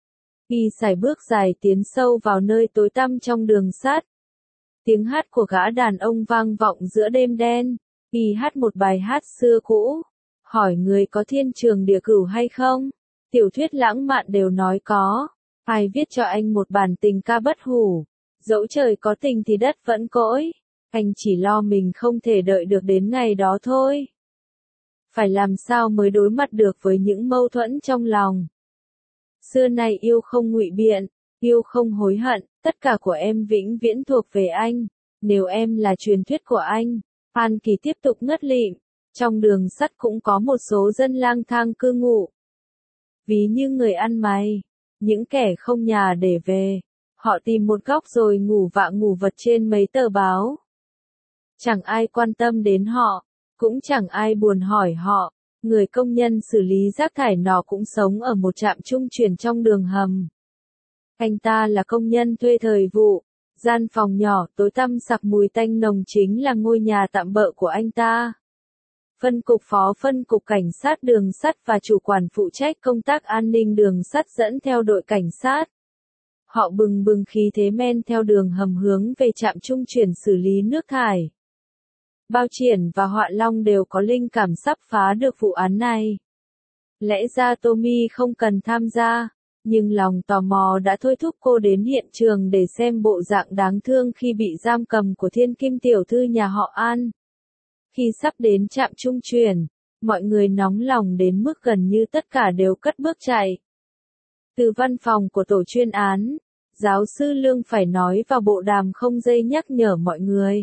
Y sải bước dài tiến sâu vào nơi tối tăm trong đường sắt. Tiếng hát của gã đàn ông vang vọng giữa đêm đen. Y hát một bài hát xưa cũ, hỏi người có thiên trường địa cửu hay không? Tiểu thuyết lãng mạn đều nói có. Ai viết cho anh một bản tình ca bất hủ? Dẫu trời có tình thì đất vẫn cỗi. Anh chỉ lo mình không thể đợi được đến ngày đó thôi. Phải làm sao mới đối mặt được với những mâu thuẫn trong lòng? Xưa nay yêu không ngụy biện, yêu không hối hận, tất cả của em vĩnh viễn thuộc về anh. Nếu em là truyền thuyết của anh. An Kỳ tiếp tục ngất lịm. Trong đường sắt cũng có một số dân lang thang cư ngụ. Ví như người ăn mày, những kẻ không nhà để về. Họ tìm một góc rồi ngủ vạ ngủ vật trên mấy tờ báo. Chẳng ai quan tâm đến họ, cũng chẳng ai buồn hỏi họ. Người công nhân xử lý rác thải nọ cũng sống ở một trạm trung chuyển trong đường hầm. Anh ta là công nhân thuê thời vụ. Gian phòng nhỏ tối tăm sặc mùi tanh nồng chính là ngôi nhà tạm bợ của anh ta. Phân cục phó phân cục cảnh sát đường sắt và chủ quản phụ trách công tác an ninh đường sắt dẫn theo đội cảnh sát. Họ bừng bừng khí thế men theo đường hầm hướng về trạm trung chuyển xử lý nước thải. Bao Triển và Họa Long đều có linh cảm sắp phá được vụ án này. Lẽ ra Tommy không cần tham gia, nhưng lòng tò mò đã thôi thúc cô đến hiện trường để xem bộ dạng đáng thương khi bị giam cầm của thiên kim tiểu thư nhà họ An. Khi sắp đến trạm trung chuyển, mọi người nóng lòng đến mức gần như tất cả đều cất bước chạy. Từ văn phòng của tổ chuyên án, giáo sư Lương phải nói vào bộ đàm không dây nhắc nhở mọi người.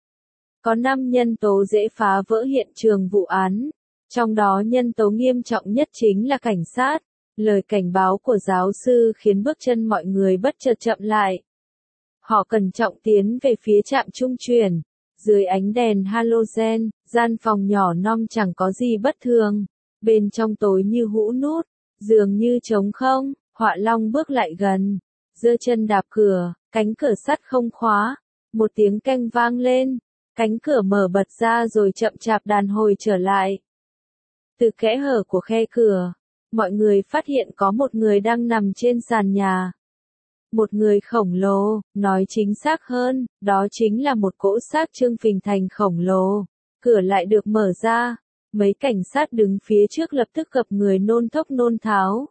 Có 5 nhân tố dễ phá vỡ hiện trường vụ án, trong đó nhân tố nghiêm trọng nhất chính là cảnh sát. Lời cảnh báo của giáo sư khiến bước chân mọi người bất chợt chậm lại. Họ cẩn trọng tiến về phía trạm trung chuyển. Dưới ánh đèn halogen, gian phòng nhỏ non chẳng có gì bất thường. Bên trong tối như hũ nút, dường như trống không. Họa Long bước lại gần, giơ chân đạp cửa, cánh cửa sắt không khóa. Một tiếng keng vang lên, cánh cửa mở bật ra rồi chậm chạp đàn hồi trở lại. Từ kẽ hở của khe cửa, mọi người phát hiện có một người đang nằm trên sàn nhà. Một người khổng lồ, nói chính xác hơn, đó chính là một cỗ xác trương phình thành khổng lồ. Cửa lại được mở ra, mấy cảnh sát đứng phía trước lập tức gặp người nôn thốc nôn tháo.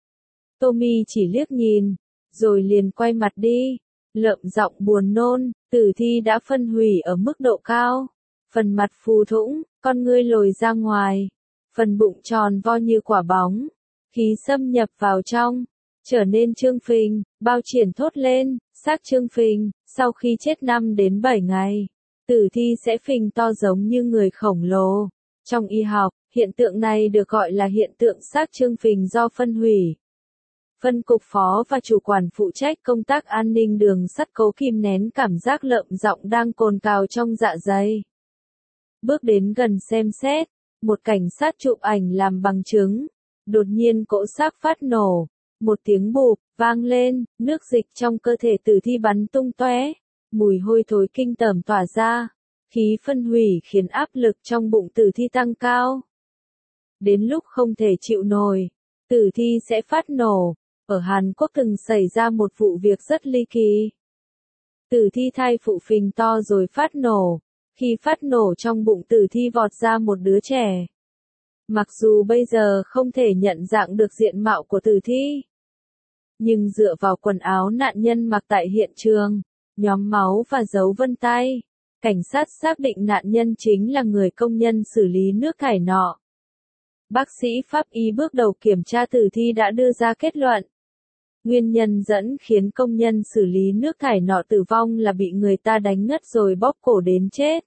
Tommy chỉ liếc nhìn, rồi liền quay mặt đi, lợm giọng buồn nôn, tử thi đã phân hủy ở mức độ cao. Phần mặt phù thủng, con ngươi lồi ra ngoài, phần bụng tròn vo như quả bóng. Khí xâm nhập vào trong, trở nên trương phình. Bao Triển thốt lên, xác trương phình, sau khi chết 5 đến 7 ngày, tử thi sẽ phình to giống như người khổng lồ. Trong y học, hiện tượng này được gọi là hiện tượng xác trương phình do phân hủy. Phân cục phó và chủ quản phụ trách công tác an ninh đường sắt Cố kìm nén cảm giác lợm giọng đang cồn cào trong dạ dày. Bước đến gần xem xét, một cảnh sát chụp ảnh làm bằng chứng. Đột nhiên cỗ xác phát nổ, một tiếng bụp vang lên, nước dịch trong cơ thể tử thi bắn tung tóe, mùi hôi thối kinh tởm tỏa ra, khí phân hủy khiến áp lực trong bụng tử thi tăng cao. Đến lúc không thể chịu nổi, tử thi sẽ phát nổ. Ở Hàn Quốc từng xảy ra một vụ việc rất ly kỳ. Tử thi thai phụ phình to rồi phát nổ, khi phát nổ trong bụng tử thi vọt ra một đứa trẻ. Mặc dù bây giờ không thể nhận dạng được diện mạo của tử thi, nhưng dựa vào quần áo nạn nhân mặc tại hiện trường, nhóm máu và dấu vân tay, cảnh sát xác định nạn nhân chính là người công nhân xử lý nước thải nọ. Bác sĩ pháp y bước đầu kiểm tra tử thi đã đưa ra kết luận. Nguyên nhân dẫn khiến công nhân xử lý nước thải nọ tử vong là bị người ta đánh ngất rồi bóp cổ đến chết.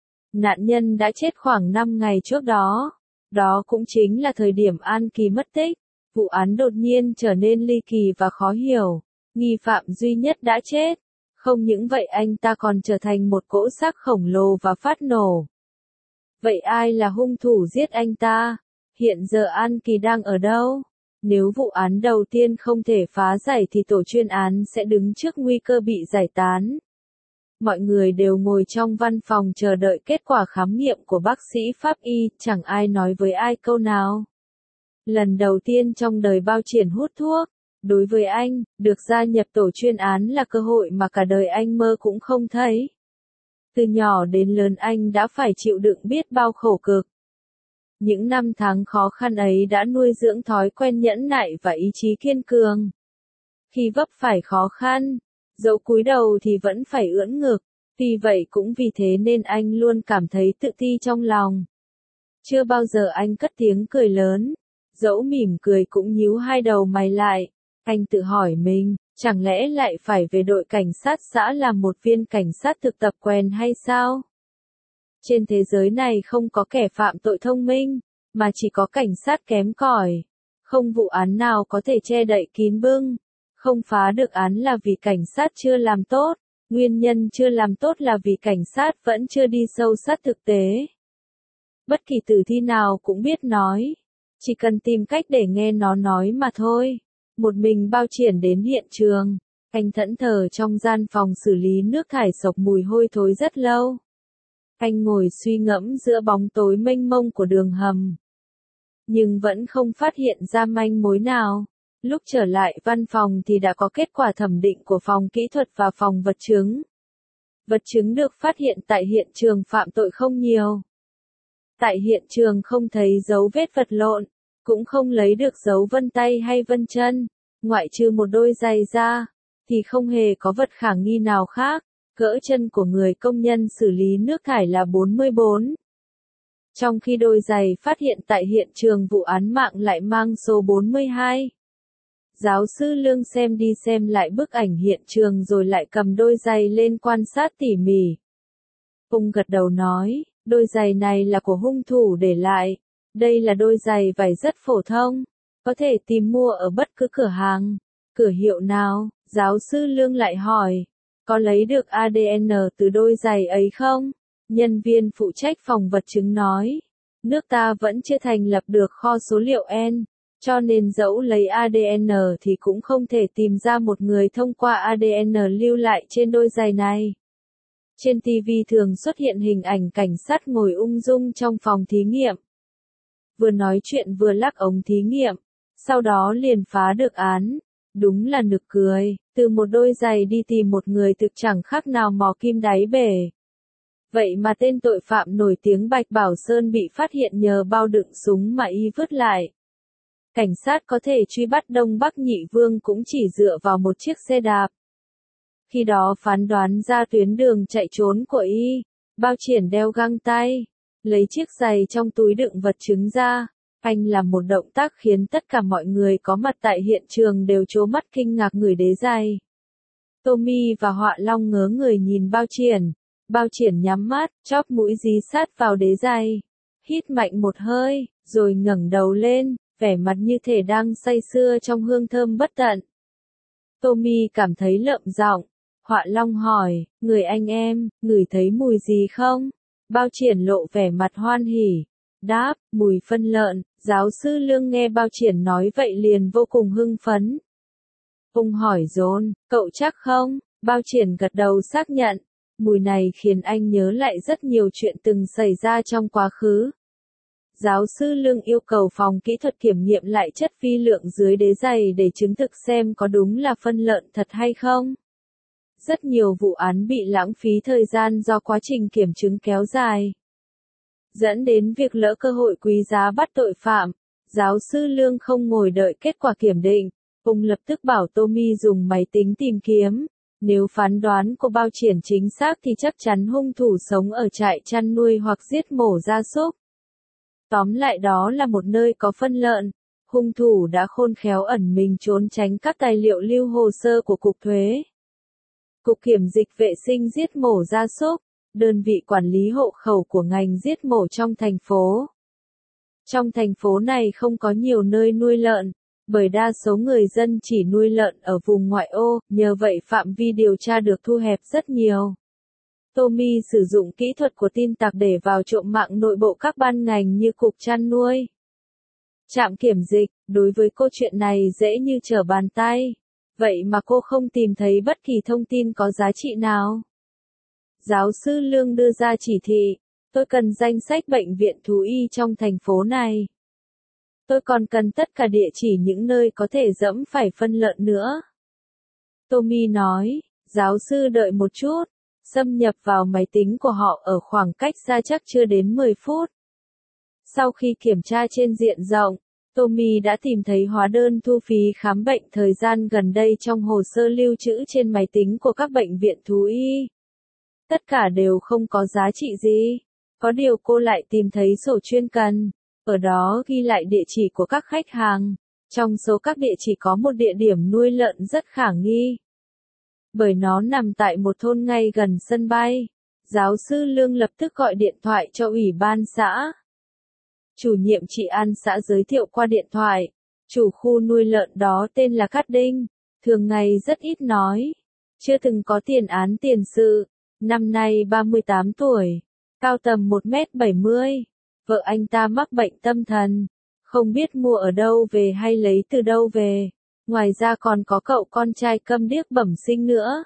Nạn nhân đã chết khoảng 5 ngày trước đó. Đó cũng chính là thời điểm An Kỳ mất tích. Vụ án đột nhiên trở nên ly kỳ và khó hiểu. Nghi phạm duy nhất đã chết. Không những vậy anh ta còn trở thành một cỗ xác khổng lồ và phát nổ. Vậy ai là hung thủ giết anh ta? Hiện giờ An Kỳ đang ở đâu? Nếu vụ án đầu tiên không thể phá giải thì tổ chuyên án sẽ đứng trước nguy cơ bị giải tán. Mọi người đều ngồi trong văn phòng chờ đợi kết quả khám nghiệm của bác sĩ pháp y, chẳng ai nói với ai câu nào. Lần đầu tiên trong đời Bao Triển hút thuốc, đối với anh, được gia nhập tổ chuyên án là cơ hội mà cả đời anh mơ cũng không thấy. Từ nhỏ đến lớn anh đã phải chịu đựng biết bao khổ cực. Những năm tháng khó khăn ấy đã nuôi dưỡng thói quen nhẫn nại và ý chí kiên cường. Khi vấp phải khó khăn, dẫu cúi đầu thì vẫn phải ưỡn ngực, vì vậy cũng vì thế nên anh luôn cảm thấy tự ti trong lòng. Chưa bao giờ anh cất tiếng cười lớn, dẫu mỉm cười cũng nhíu hai đầu mày lại. Anh tự hỏi mình, chẳng lẽ lại phải về đội cảnh sát xã làm một viên cảnh sát thực tập quèn hay sao? Trên thế giới này không có kẻ phạm tội thông minh, mà chỉ có cảnh sát kém cỏi. Không vụ án nào có thể che đậy kín bưng. Không phá được án là vì cảnh sát chưa làm tốt. Nguyên nhân chưa làm tốt là vì cảnh sát vẫn chưa đi sâu sát thực tế. Bất kỳ tử thi nào cũng biết nói. Chỉ cần tìm cách để nghe nó nói mà thôi. Một mình Bao Triển đến hiện trường. Anh thẫn thờ trong gian phòng xử lý nước thải sộc mùi hôi thối rất lâu. Anh ngồi suy ngẫm giữa bóng tối mênh mông của đường hầm. Nhưng vẫn không phát hiện ra manh mối nào. Lúc trở lại văn phòng thì đã có kết quả thẩm định của phòng kỹ thuật và phòng vật chứng. Vật chứng được phát hiện tại hiện trường phạm tội không nhiều. Tại hiện trường không thấy dấu vết vật lộn, cũng không lấy được dấu vân tay hay vân chân, ngoại trừ một đôi giày da, thì không hề có vật khả nghi nào khác. Cỡ chân của người công nhân xử lý nước thải là 44. Trong khi đôi giày phát hiện tại hiện trường vụ án mạng lại mang số 42. Giáo sư Lương xem đi xem lại bức ảnh hiện trường rồi lại cầm đôi giày lên quan sát tỉ mỉ. Ông gật đầu nói, đôi giày này là của hung thủ để lại. Đây là đôi giày vải rất phổ thông, có thể tìm mua ở bất cứ cửa hàng. Cửa hiệu nào? Giáo sư Lương lại hỏi. Có lấy được ADN từ đôi giày ấy không? Nhân viên phụ trách phòng vật chứng nói. Nước ta vẫn chưa thành lập được kho số liệu N, cho nên dẫu lấy ADN thì cũng không thể tìm ra một người thông qua ADN lưu lại trên đôi giày này. Trên TV thường xuất hiện hình ảnh cảnh sát ngồi ung dung trong phòng thí nghiệm. Vừa nói chuyện vừa lắc ống thí nghiệm, sau đó liền phá được án. Đúng là nực cười, từ một đôi giày đi tìm một người thực chẳng khác nào mò kim đáy bể. Vậy mà tên tội phạm nổi tiếng Bạch Bảo Sơn bị phát hiện nhờ bao đựng súng mà y vứt lại. Cảnh sát có thể truy bắt Đông Bắc Nhị Vương cũng chỉ dựa vào một chiếc xe đạp. Khi đó phán đoán ra tuyến đường chạy trốn của y, Bao Triển đeo găng tay, lấy chiếc giày trong túi đựng vật chứng ra. Anh làm một động tác khiến tất cả mọi người có mặt tại hiện trường đều trố mắt kinh ngạc người đế giày. Tommy và Họa Long ngớ người nhìn Bao Triển. Bao Triển nhắm mắt, chóp mũi dí sát vào đế giày. Hít mạnh một hơi, rồi ngẩng đầu lên, vẻ mặt như thể đang say sưa trong hương thơm bất tận. Tommy cảm thấy lợm giọng. Họa Long hỏi, người anh em, ngửi thấy mùi gì không? Bao Triển lộ vẻ mặt hoan hỉ. Đáp, mùi phân lợn. Giáo sư Lương nghe Bao Triển nói vậy liền vô cùng hưng phấn. Ông hỏi dồn, cậu chắc không? Bao Triển gật đầu xác nhận. Mùi này khiến anh nhớ lại rất nhiều chuyện từng xảy ra trong quá khứ. Giáo sư Lương yêu cầu phòng kỹ thuật kiểm nghiệm lại chất vi lượng dưới đế giày để chứng thực xem có đúng là phân lợn thật hay không. Rất nhiều vụ án bị lãng phí thời gian do quá trình kiểm chứng kéo dài, dẫn đến việc lỡ cơ hội quý giá bắt tội phạm. Giáo sư Lương không ngồi đợi kết quả kiểm định, ông lập tức bảo Tommy dùng máy tính tìm kiếm. Nếu phán đoán của Bao Triển chính xác thì chắc chắn hung thủ sống ở trại chăn nuôi hoặc giết mổ gia súc. Tóm lại đó là một nơi có phân lợn. Hung thủ đã khôn khéo ẩn mình trốn tránh các tài liệu lưu hồ sơ của Cục Thuế, Cục Kiểm dịch Vệ sinh giết mổ gia súc, đơn vị quản lý hộ khẩu của ngành giết mổ trong thành phố. Trong thành phố này không có nhiều nơi nuôi lợn, bởi đa số người dân chỉ nuôi lợn ở vùng ngoại ô, nhờ vậy phạm vi điều tra được thu hẹp rất nhiều. Tommy sử dụng kỹ thuật của tin tặc để vào trộm mạng nội bộ các ban ngành như Cục Chăn nuôi, Trạm Kiểm dịch. Đối với câu chuyện này dễ như trở bàn tay. Vậy mà cô không tìm thấy bất kỳ thông tin có giá trị nào. Giáo sư Lương đưa ra chỉ thị. Tôi cần danh sách bệnh viện thú y trong thành phố này. Tôi còn cần tất cả địa chỉ những nơi có thể dẫm phải phân lợn nữa. Tommy nói. Giáo sư đợi một chút. Xâm nhập vào máy tính của họ ở khoảng cách xa chắc chưa đến 10 phút. Sau khi kiểm tra trên diện rộng, Tommy đã tìm thấy hóa đơn thu phí khám bệnh thời gian gần đây trong hồ sơ lưu trữ trên máy tính của các bệnh viện thú y. Tất cả đều không có giá trị gì. Có điều cô lại tìm thấy sổ chuyên cần. Ở đó ghi lại địa chỉ của các khách hàng. Trong số các địa chỉ có một địa điểm nuôi lợn rất khả nghi, bởi nó nằm tại một thôn ngay gần sân bay. Giáo sư Lương lập tức gọi điện thoại cho ủy ban xã. Chủ nhiệm trị an xã giới thiệu qua điện thoại. Chủ khu nuôi lợn đó tên là Cát Đinh. Thường ngày rất ít nói. Chưa từng có tiền án tiền sự. Năm nay 38 tuổi. Cao tầm 1m70. Vợ anh ta mắc bệnh tâm thần. Không biết mua ở đâu về hay lấy từ đâu về. Ngoài ra còn có cậu con trai câm điếc bẩm sinh nữa.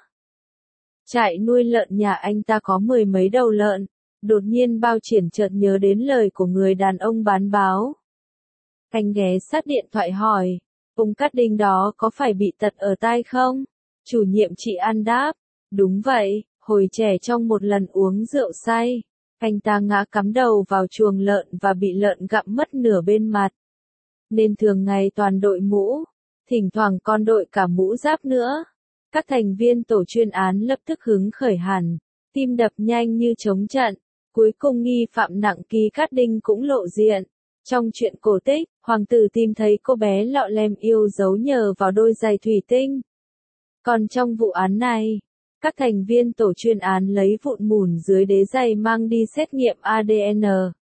Trại nuôi lợn nhà anh ta có 10 mấy đầu lợn. Đột nhiên Bao Triển chợt nhớ đến lời của người đàn ông bán báo. Anh ghé sát điện thoại hỏi, ông Cát Đinh đó có phải bị tật ở tai không? Chủ nhiệm chị An đáp, đúng vậy, hồi trẻ trong một lần uống rượu say, anh ta ngã cắm đầu vào chuồng lợn và bị lợn gặm mất nửa bên mặt. Nên thường ngày toàn đội mũ, thỉnh thoảng còn đội cả mũ giáp nữa. Các thành viên tổ chuyên án lập tức hứng khởi hẳn, tim đập nhanh như trống trận. Cuối cùng nghi phạm nặng ký Cát Đinh cũng lộ diện. Trong chuyện cổ tích, hoàng tử tìm thấy cô bé lọ lem yêu dấu nhờ vào đôi giày thủy tinh. Còn trong vụ án này, các thành viên tổ chuyên án lấy vụn mùn dưới đế giày mang đi xét nghiệm ADN.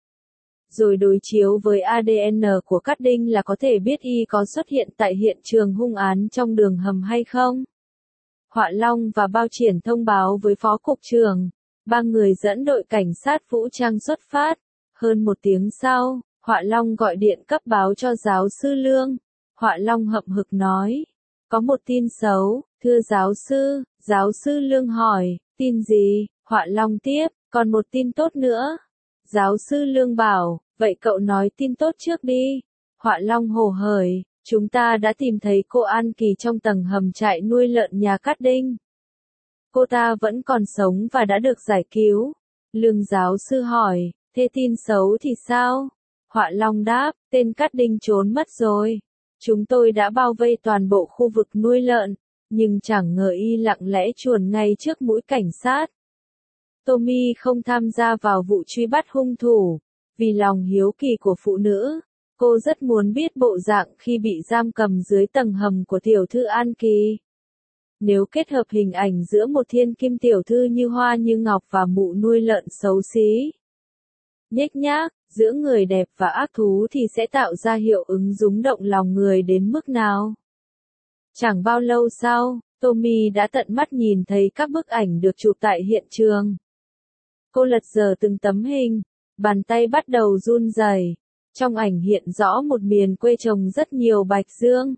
Rồi đối chiếu với ADN của Cát Đinh là có thể biết y có xuất hiện tại hiện trường hung án trong đường hầm hay không. Họa Long và Bao Triển thông báo với phó cục trưởng. Ba người dẫn đội cảnh sát vũ trang xuất phát. Hơn một tiếng sau, Họa Long gọi điện cấp báo cho giáo sư Lương. Họa Long hậm hực nói, có một tin xấu, thưa giáo sư Lương hỏi, tin gì? Họa Long tiếp, còn một tin tốt nữa. Giáo sư Lương bảo, vậy cậu nói tin tốt trước đi. Họa Long hổ hởi, chúng ta đã tìm thấy cô An Kỳ trong tầng hầm trại nuôi lợn nhà Cát Đinh. Cô ta vẫn còn sống và đã được giải cứu. Lương giáo sư hỏi, thế tin xấu thì sao? Họa Long đáp, tên Cát Đinh trốn mất rồi. Chúng tôi đã bao vây toàn bộ khu vực nuôi lợn, nhưng chẳng ngờ y lặng lẽ chuồn ngay trước mũi cảnh sát. Tommy không tham gia vào vụ truy bắt hung thủ. Vì lòng hiếu kỳ của phụ nữ, cô rất muốn biết bộ dạng khi bị giam cầm dưới tầng hầm của tiểu thư An Kỳ. Nếu kết hợp hình ảnh giữa một thiên kim tiểu thư như hoa như ngọc và mụ nuôi lợn xấu xí, nhếch nhác, giữa người đẹp và ác thú thì sẽ tạo ra hiệu ứng rung động lòng người đến mức nào. Chẳng bao lâu sau, Tommy đã tận mắt nhìn thấy các bức ảnh được chụp tại hiện trường. Cô lật dở từng tấm hình, bàn tay bắt đầu run rẩy. Trong ảnh hiện rõ một miền quê trồng rất nhiều bạch dương.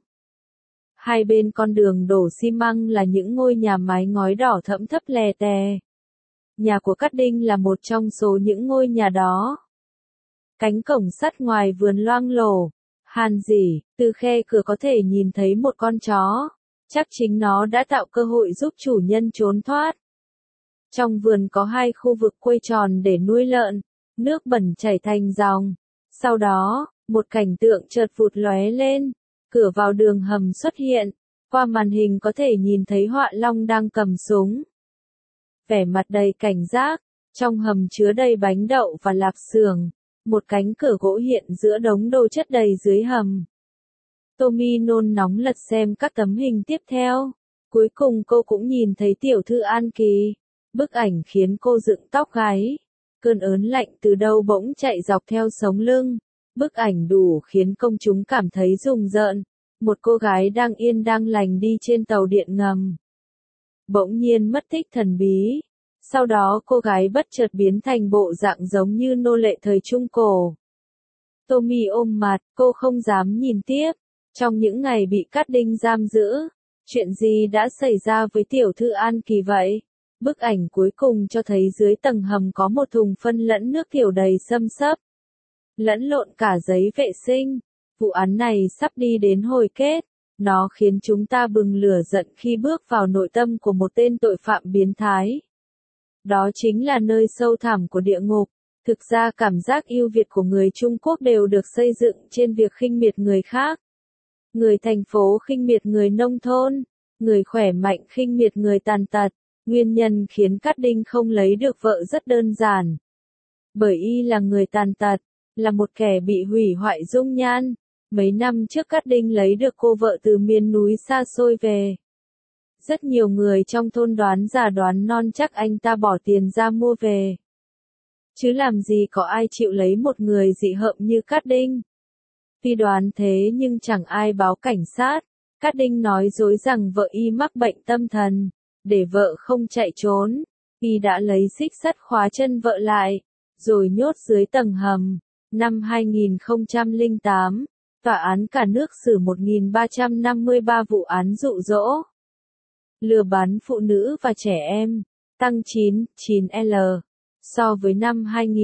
Hai bên con đường đổ xi măng là những ngôi nhà mái ngói đỏ thẫm thấp lè tè. Nhà của Cát Đinh là một trong số những ngôi nhà đó. Cánh cổng sắt ngoài vườn loang lổ, hàn rỉ, từ khe cửa có thể nhìn thấy một con chó. Chắc chính nó đã tạo cơ hội giúp chủ nhân trốn thoát. Trong vườn có hai khu vực quây tròn để nuôi lợn, nước bẩn chảy thành dòng. Sau đó, một cảnh tượng chợt vụt lóe lên, cửa vào đường hầm xuất hiện, qua màn hình có thể nhìn thấy Họa Long đang cầm súng. Vẻ mặt đầy cảnh giác, trong hầm chứa đầy bánh đậu và lạp xưởng, một cánh cửa gỗ hiện giữa đống đồ chất đầy dưới hầm. Tommy nôn nóng lật xem các tấm hình tiếp theo, cuối cùng cô cũng nhìn thấy tiểu thư An Kỳ. Bức ảnh khiến cô dựng tóc gáy. Cơn ớn lạnh từ đâu bỗng chạy dọc theo sống lưng. Bức ảnh đủ khiến công chúng cảm thấy rùng rợn. Một cô gái đang yên đang lành đi trên tàu điện ngầm. Bỗng nhiên mất tích thần bí. Sau đó cô gái bất chợt biến thành bộ dạng giống như nô lệ thời Trung Cổ. Tommy ôm mặt, cô không dám nhìn tiếp. Trong những ngày bị Cát Đinh giam giữ, chuyện gì đã xảy ra với tiểu thư An Kỳ vậy? Bức ảnh cuối cùng cho thấy dưới tầng hầm có một thùng phân lẫn nước tiểu đầy xâm xấp. Lẫn lộn cả giấy vệ sinh. Vụ án này sắp đi đến hồi kết. Nó khiến chúng ta bừng lửa giận khi bước vào nội tâm của một tên tội phạm biến thái. Đó chính là nơi sâu thẳm của địa ngục. Thực ra cảm giác ưu việt của người Trung Quốc đều được xây dựng trên việc khinh miệt người khác. Người thành phố khinh miệt người nông thôn. Người khỏe mạnh khinh miệt người tàn tật. Nguyên nhân khiến Cát Đinh không lấy được vợ rất đơn giản. Bởi y là người tàn tật, là một kẻ bị hủy hoại dung nhan. Mấy năm trước Cát Đinh lấy được cô vợ từ miền núi xa xôi về. Rất nhiều người trong thôn đoán già đoán non chắc anh ta bỏ tiền ra mua về. Chứ làm gì có ai chịu lấy một người dị hợm như Cát Đinh. Tuy đoán thế nhưng chẳng ai báo cảnh sát. Cát Đinh nói dối rằng vợ y mắc bệnh tâm thần. Để vợ không chạy trốn, y đã lấy xích sắt khóa chân vợ lại, rồi nhốt dưới tầng hầm. Năm 2008, tòa án cả nước xử 1.353 vụ án dụ dỗ, lừa bán phụ nữ và trẻ em, tăng 99L. So với năm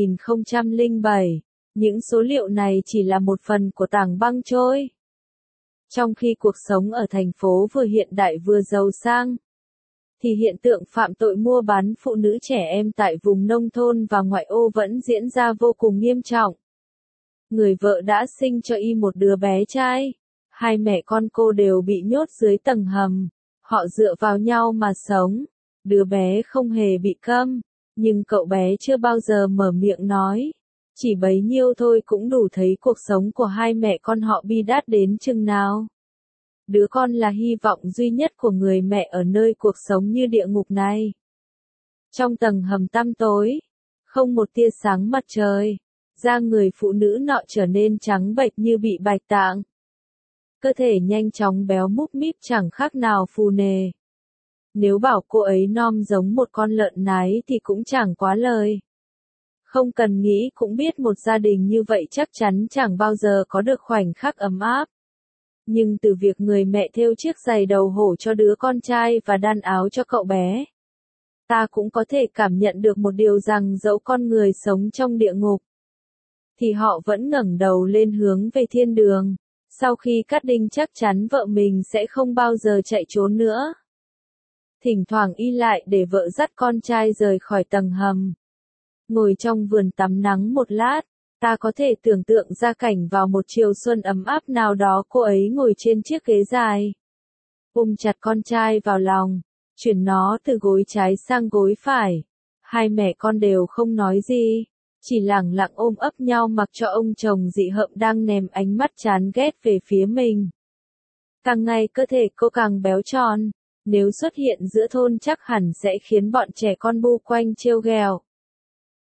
2007, những số liệu này chỉ là một phần của tảng băng trôi. Trong khi cuộc sống ở thành phố vừa hiện đại vừa giàu sang, thì hiện tượng phạm tội mua bán phụ nữ trẻ em tại vùng nông thôn và ngoại ô vẫn diễn ra vô cùng nghiêm trọng. Người vợ đã sinh cho y một đứa bé trai. Hai mẹ con cô đều bị nhốt dưới tầng hầm. Họ dựa vào nhau mà sống. Đứa bé không hề bị câm, nhưng cậu bé chưa bao giờ mở miệng nói. Chỉ bấy nhiêu thôi cũng đủ thấy cuộc sống của hai mẹ con họ bi đát đến chừng nào. Đứa con là hy vọng duy nhất của người mẹ ở nơi cuộc sống như địa ngục này. Trong tầng hầm tăm tối, không một tia sáng mặt trời, da người phụ nữ nọ trở nên trắng bệch như bị bạch tạng. Cơ thể nhanh chóng béo múp míp chẳng khác nào phù nề. Nếu bảo cô ấy non giống một con lợn nái thì cũng chẳng quá lời. Không cần nghĩ cũng biết một gia đình như vậy chắc chắn chẳng bao giờ có được khoảnh khắc ấm áp. Nhưng từ việc người mẹ thêu chiếc giày đầu hổ cho đứa con trai và đan áo cho cậu bé, ta cũng có thể cảm nhận được một điều rằng dẫu con người sống trong địa ngục, thì họ vẫn ngẩng đầu lên hướng về thiên đường. Sau khi Cát Đinh chắc chắn vợ mình sẽ không bao giờ chạy trốn nữa. Thỉnh thoảng y lại để vợ dắt con trai rời khỏi tầng hầm. Ngồi trong vườn tắm nắng một lát, ta có thể tưởng tượng ra cảnh vào một chiều xuân ấm áp nào đó cô ấy ngồi trên chiếc ghế dài. Ôm chặt con trai vào lòng, chuyển nó từ gối trái sang gối phải. Hai mẹ con đều không nói gì, chỉ lẳng lặng ôm ấp nhau mặc cho ông chồng dị hợm đang ném ánh mắt chán ghét về phía mình. Càng ngày cơ thể cô càng béo tròn, nếu xuất hiện giữa thôn chắc hẳn sẽ khiến bọn trẻ con bu quanh trêu ghẹo.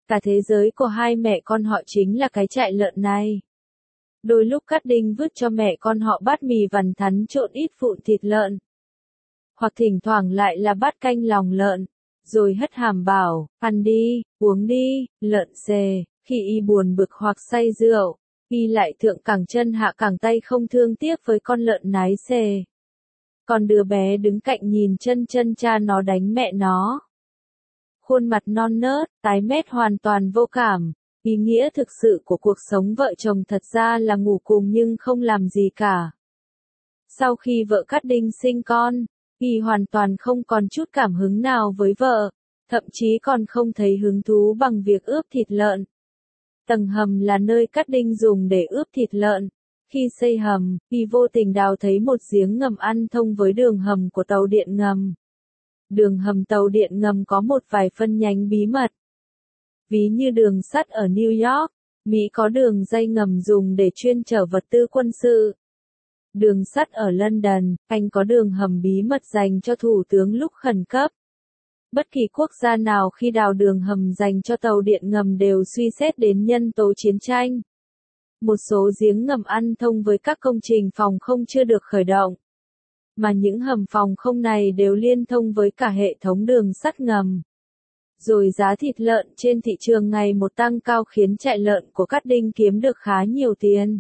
Cả thế giới của hai mẹ con họ chính là cái trại lợn này. Đôi lúc Cát Đinh vứt cho mẹ con họ bát mì vằn thắn trộn ít vụn thịt lợn. Hoặc thỉnh thoảng lại là bát canh lòng lợn. Rồi hất hàm bảo, ăn đi, uống đi, lợn xề. Khi y buồn bực hoặc say rượu, y lại thượng cẳng chân hạ cẳng tay không thương tiếc với con lợn nái xề. Còn đứa bé đứng cạnh nhìn chân cha nó đánh mẹ nó. Khuôn mặt non nớt, tái mét hoàn toàn vô cảm. Ý nghĩa thực sự của cuộc sống vợ chồng thật ra là ngủ cùng nhưng không làm gì cả. Sau khi vợ Cát Đinh sinh con, y hoàn toàn không còn chút cảm hứng nào với vợ, thậm chí còn không thấy hứng thú bằng việc ướp thịt lợn. Tầng hầm là nơi Cát Đinh dùng để ướp thịt lợn. Khi xây hầm, y vô tình đào thấy một giếng ngầm ăn thông với đường hầm của tàu điện ngầm. Đường hầm tàu điện ngầm có một vài phân nhánh bí mật. Ví như đường sắt ở New York, Mỹ có đường dây ngầm dùng để chuyên chở vật tư quân sự. Đường sắt ở London, Anh có đường hầm bí mật dành cho thủ tướng lúc khẩn cấp. Bất kỳ quốc gia nào khi đào đường hầm dành cho tàu điện ngầm đều suy xét đến nhân tố chiến tranh. Một số giếng ngầm ăn thông với các công trình phòng không chưa được khởi động. Mà những hầm phòng không này đều liên thông với cả hệ thống đường sắt ngầm. Rồi giá thịt lợn trên thị trường ngày một tăng cao khiến trại lợn của Cát Đinh kiếm được khá nhiều tiền.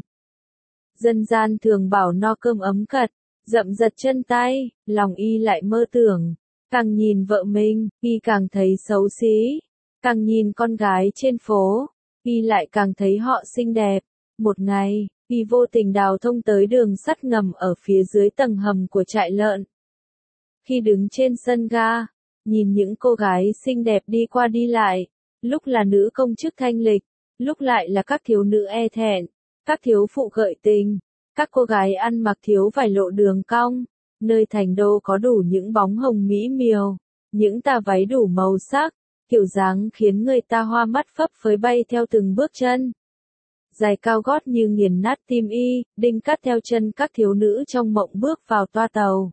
Dân gian thường bảo no cơm ấm cật, dậm giật chân tay, lòng y lại mơ tưởng. Càng nhìn vợ mình, y càng thấy xấu xí. Càng nhìn con gái trên phố, y lại càng thấy họ xinh đẹp. Một ngày, y vô tình đào thông tới đường sắt ngầm ở phía dưới tầng hầm của trại lợn. Khi đứng trên sân ga, nhìn những cô gái xinh đẹp đi qua đi lại, lúc là nữ công chức thanh lịch, lúc lại là các thiếu nữ e thẹn, các thiếu phụ gợi tình, các cô gái ăn mặc thiếu vải lộ đường cong, nơi thành đô có đủ những bóng hồng mỹ miều, những tà váy đủ màu sắc, kiểu dáng khiến người ta hoa mắt phấp phới bay theo từng bước chân. Giày cao gót như nghiền nát tim y, Đinh cắt theo chân các thiếu nữ trong mộng bước vào toa tàu.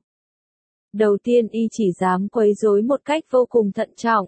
Đầu tiên y chỉ dám quấy rối một cách vô cùng thận trọng.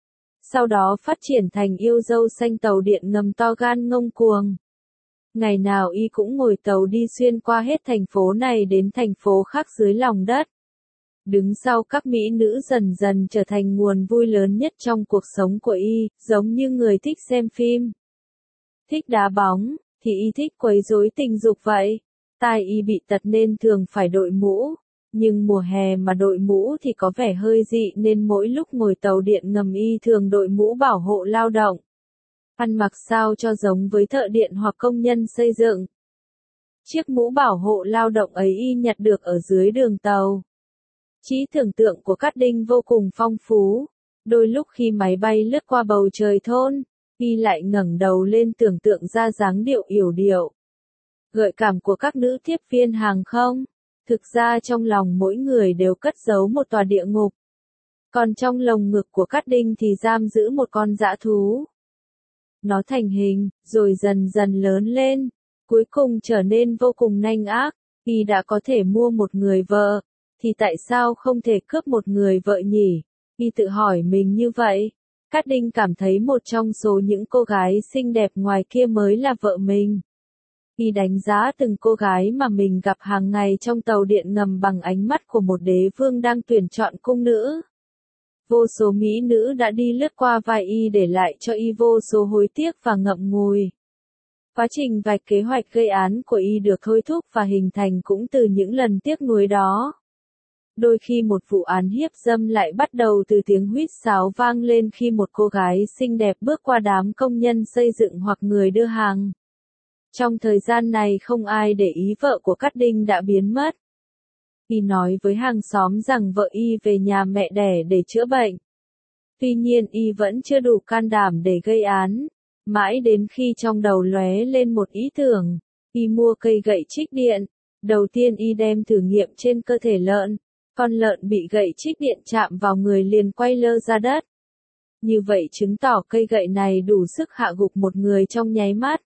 Sau đó phát triển thành yêu dâu xanh tàu điện ngầm to gan ngông cuồng. Ngày nào y cũng ngồi tàu đi xuyên qua hết thành phố này đến thành phố khác dưới lòng đất. Đứng sau các mỹ nữ dần dần trở thành nguồn vui lớn nhất trong cuộc sống của y, giống như người thích xem phim. Thích đá bóng, thì y thích quấy rối tình dục vậy. Tai y bị tật nên thường phải đội mũ. Nhưng mùa hè mà đội mũ thì có vẻ hơi dị nên mỗi lúc ngồi tàu điện ngầm y thường đội mũ bảo hộ lao động. Ăn mặc sao cho giống với thợ điện hoặc công nhân xây dựng. Chiếc mũ bảo hộ lao động ấy y nhặt được ở dưới đường tàu. Trí tưởng tượng của Cát Đinh vô cùng phong phú. Đôi lúc khi máy bay lướt qua bầu trời thôn, y lại ngẩng đầu lên tưởng tượng ra dáng điệu yểu điệu. Gợi cảm của các nữ tiếp viên hàng không. Thực ra trong lòng mỗi người đều cất giấu một tòa địa ngục. Còn trong lồng ngực của Cát Đinh thì giam giữ một con dã thú. Nó thành hình, rồi dần dần lớn lên, cuối cùng trở nên vô cùng nanh ác. Y đã có thể mua một người vợ, thì tại sao không thể cướp một người vợ nhỉ? Y tự hỏi mình như vậy. Cát Đinh cảm thấy một trong số những cô gái xinh đẹp ngoài kia mới là vợ mình. Y đánh giá từng cô gái mà mình gặp hàng ngày trong tàu điện ngầm bằng ánh mắt của một đế vương đang tuyển chọn cung nữ. Vô số mỹ nữ đã đi lướt qua vai y để lại cho y vô số hối tiếc và ngậm ngùi. Quá trình vạch kế hoạch gây án của y được thôi thúc và hình thành cũng từ những lần tiếc nuối đó. Đôi khi một vụ án hiếp dâm lại bắt đầu từ tiếng huýt sáo vang lên khi một cô gái xinh đẹp bước qua đám công nhân xây dựng hoặc người đưa hàng. Trong thời gian này không ai để ý vợ của Cát Đinh đã biến mất. Y nói với hàng xóm rằng vợ y về nhà mẹ đẻ để chữa bệnh. Tuy nhiên y vẫn chưa đủ can đảm để gây án. Mãi đến khi trong đầu lóe lên một ý tưởng, y mua cây gậy trích điện. Đầu tiên y đem thử nghiệm trên cơ thể lợn. Con lợn bị gậy trích điện chạm vào người liền quay lơ ra đất. Như vậy chứng tỏ cây gậy này đủ sức hạ gục một người trong nháy mắt.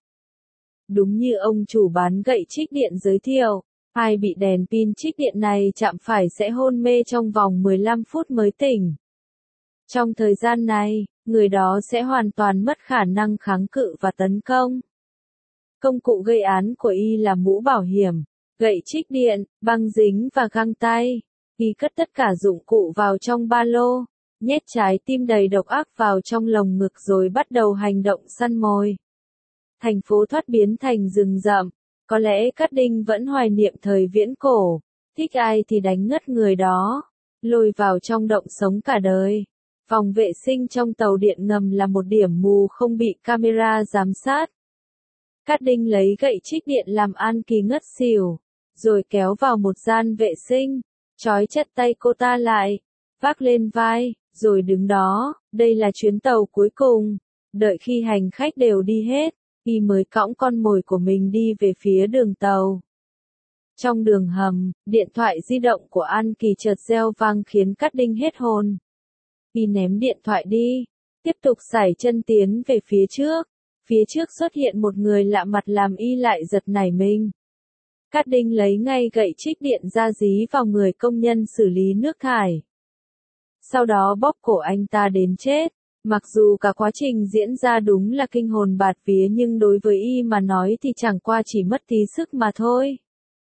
Đúng như ông chủ bán gậy trích điện giới thiệu, ai bị đèn pin trích điện này chạm phải sẽ hôn mê trong vòng 15 phút mới tỉnh. Trong thời gian này, người đó sẽ hoàn toàn mất khả năng kháng cự và tấn công. Công cụ gây án của Y là mũ bảo hiểm, gậy trích điện, băng dính và găng tay. Y cất tất cả dụng cụ vào trong ba lô, nhét trái tim đầy độc ác vào trong lồng ngực rồi bắt đầu hành động săn mồi. Thành phố thoát biến thành rừng rậm, có lẽ Cát Đinh vẫn hoài niệm thời viễn cổ, thích ai thì đánh ngất người đó, lôi vào trong động sống cả đời. Phòng vệ sinh trong tàu điện ngầm là một điểm mù không bị camera giám sát. Cát Đinh lấy gậy trích điện làm An Kỳ ngất xỉu, rồi kéo vào một gian vệ sinh, trói chặt tay cô ta lại, vác lên vai, rồi đứng đó. Đây là chuyến tàu cuối cùng, đợi khi hành khách đều đi hết, Y mới cõng con mồi của mình đi về phía đường tàu. Trong đường hầm, điện thoại di động của An Kỳ chợt reo vang khiến Cát Đinh hết hồn. Y ném điện thoại đi, tiếp tục sải chân tiến về phía trước. Phía trước xuất hiện một người lạ mặt làm Y lại giật nảy mình. Cát Đinh lấy ngay gậy trích điện ra dí vào người công nhân xử lý nước thải. Sau đó bóp cổ anh ta đến chết. Mặc dù cả quá trình diễn ra đúng là kinh hồn bạt vía nhưng đối với Y mà nói thì chẳng qua chỉ mất tí sức mà thôi.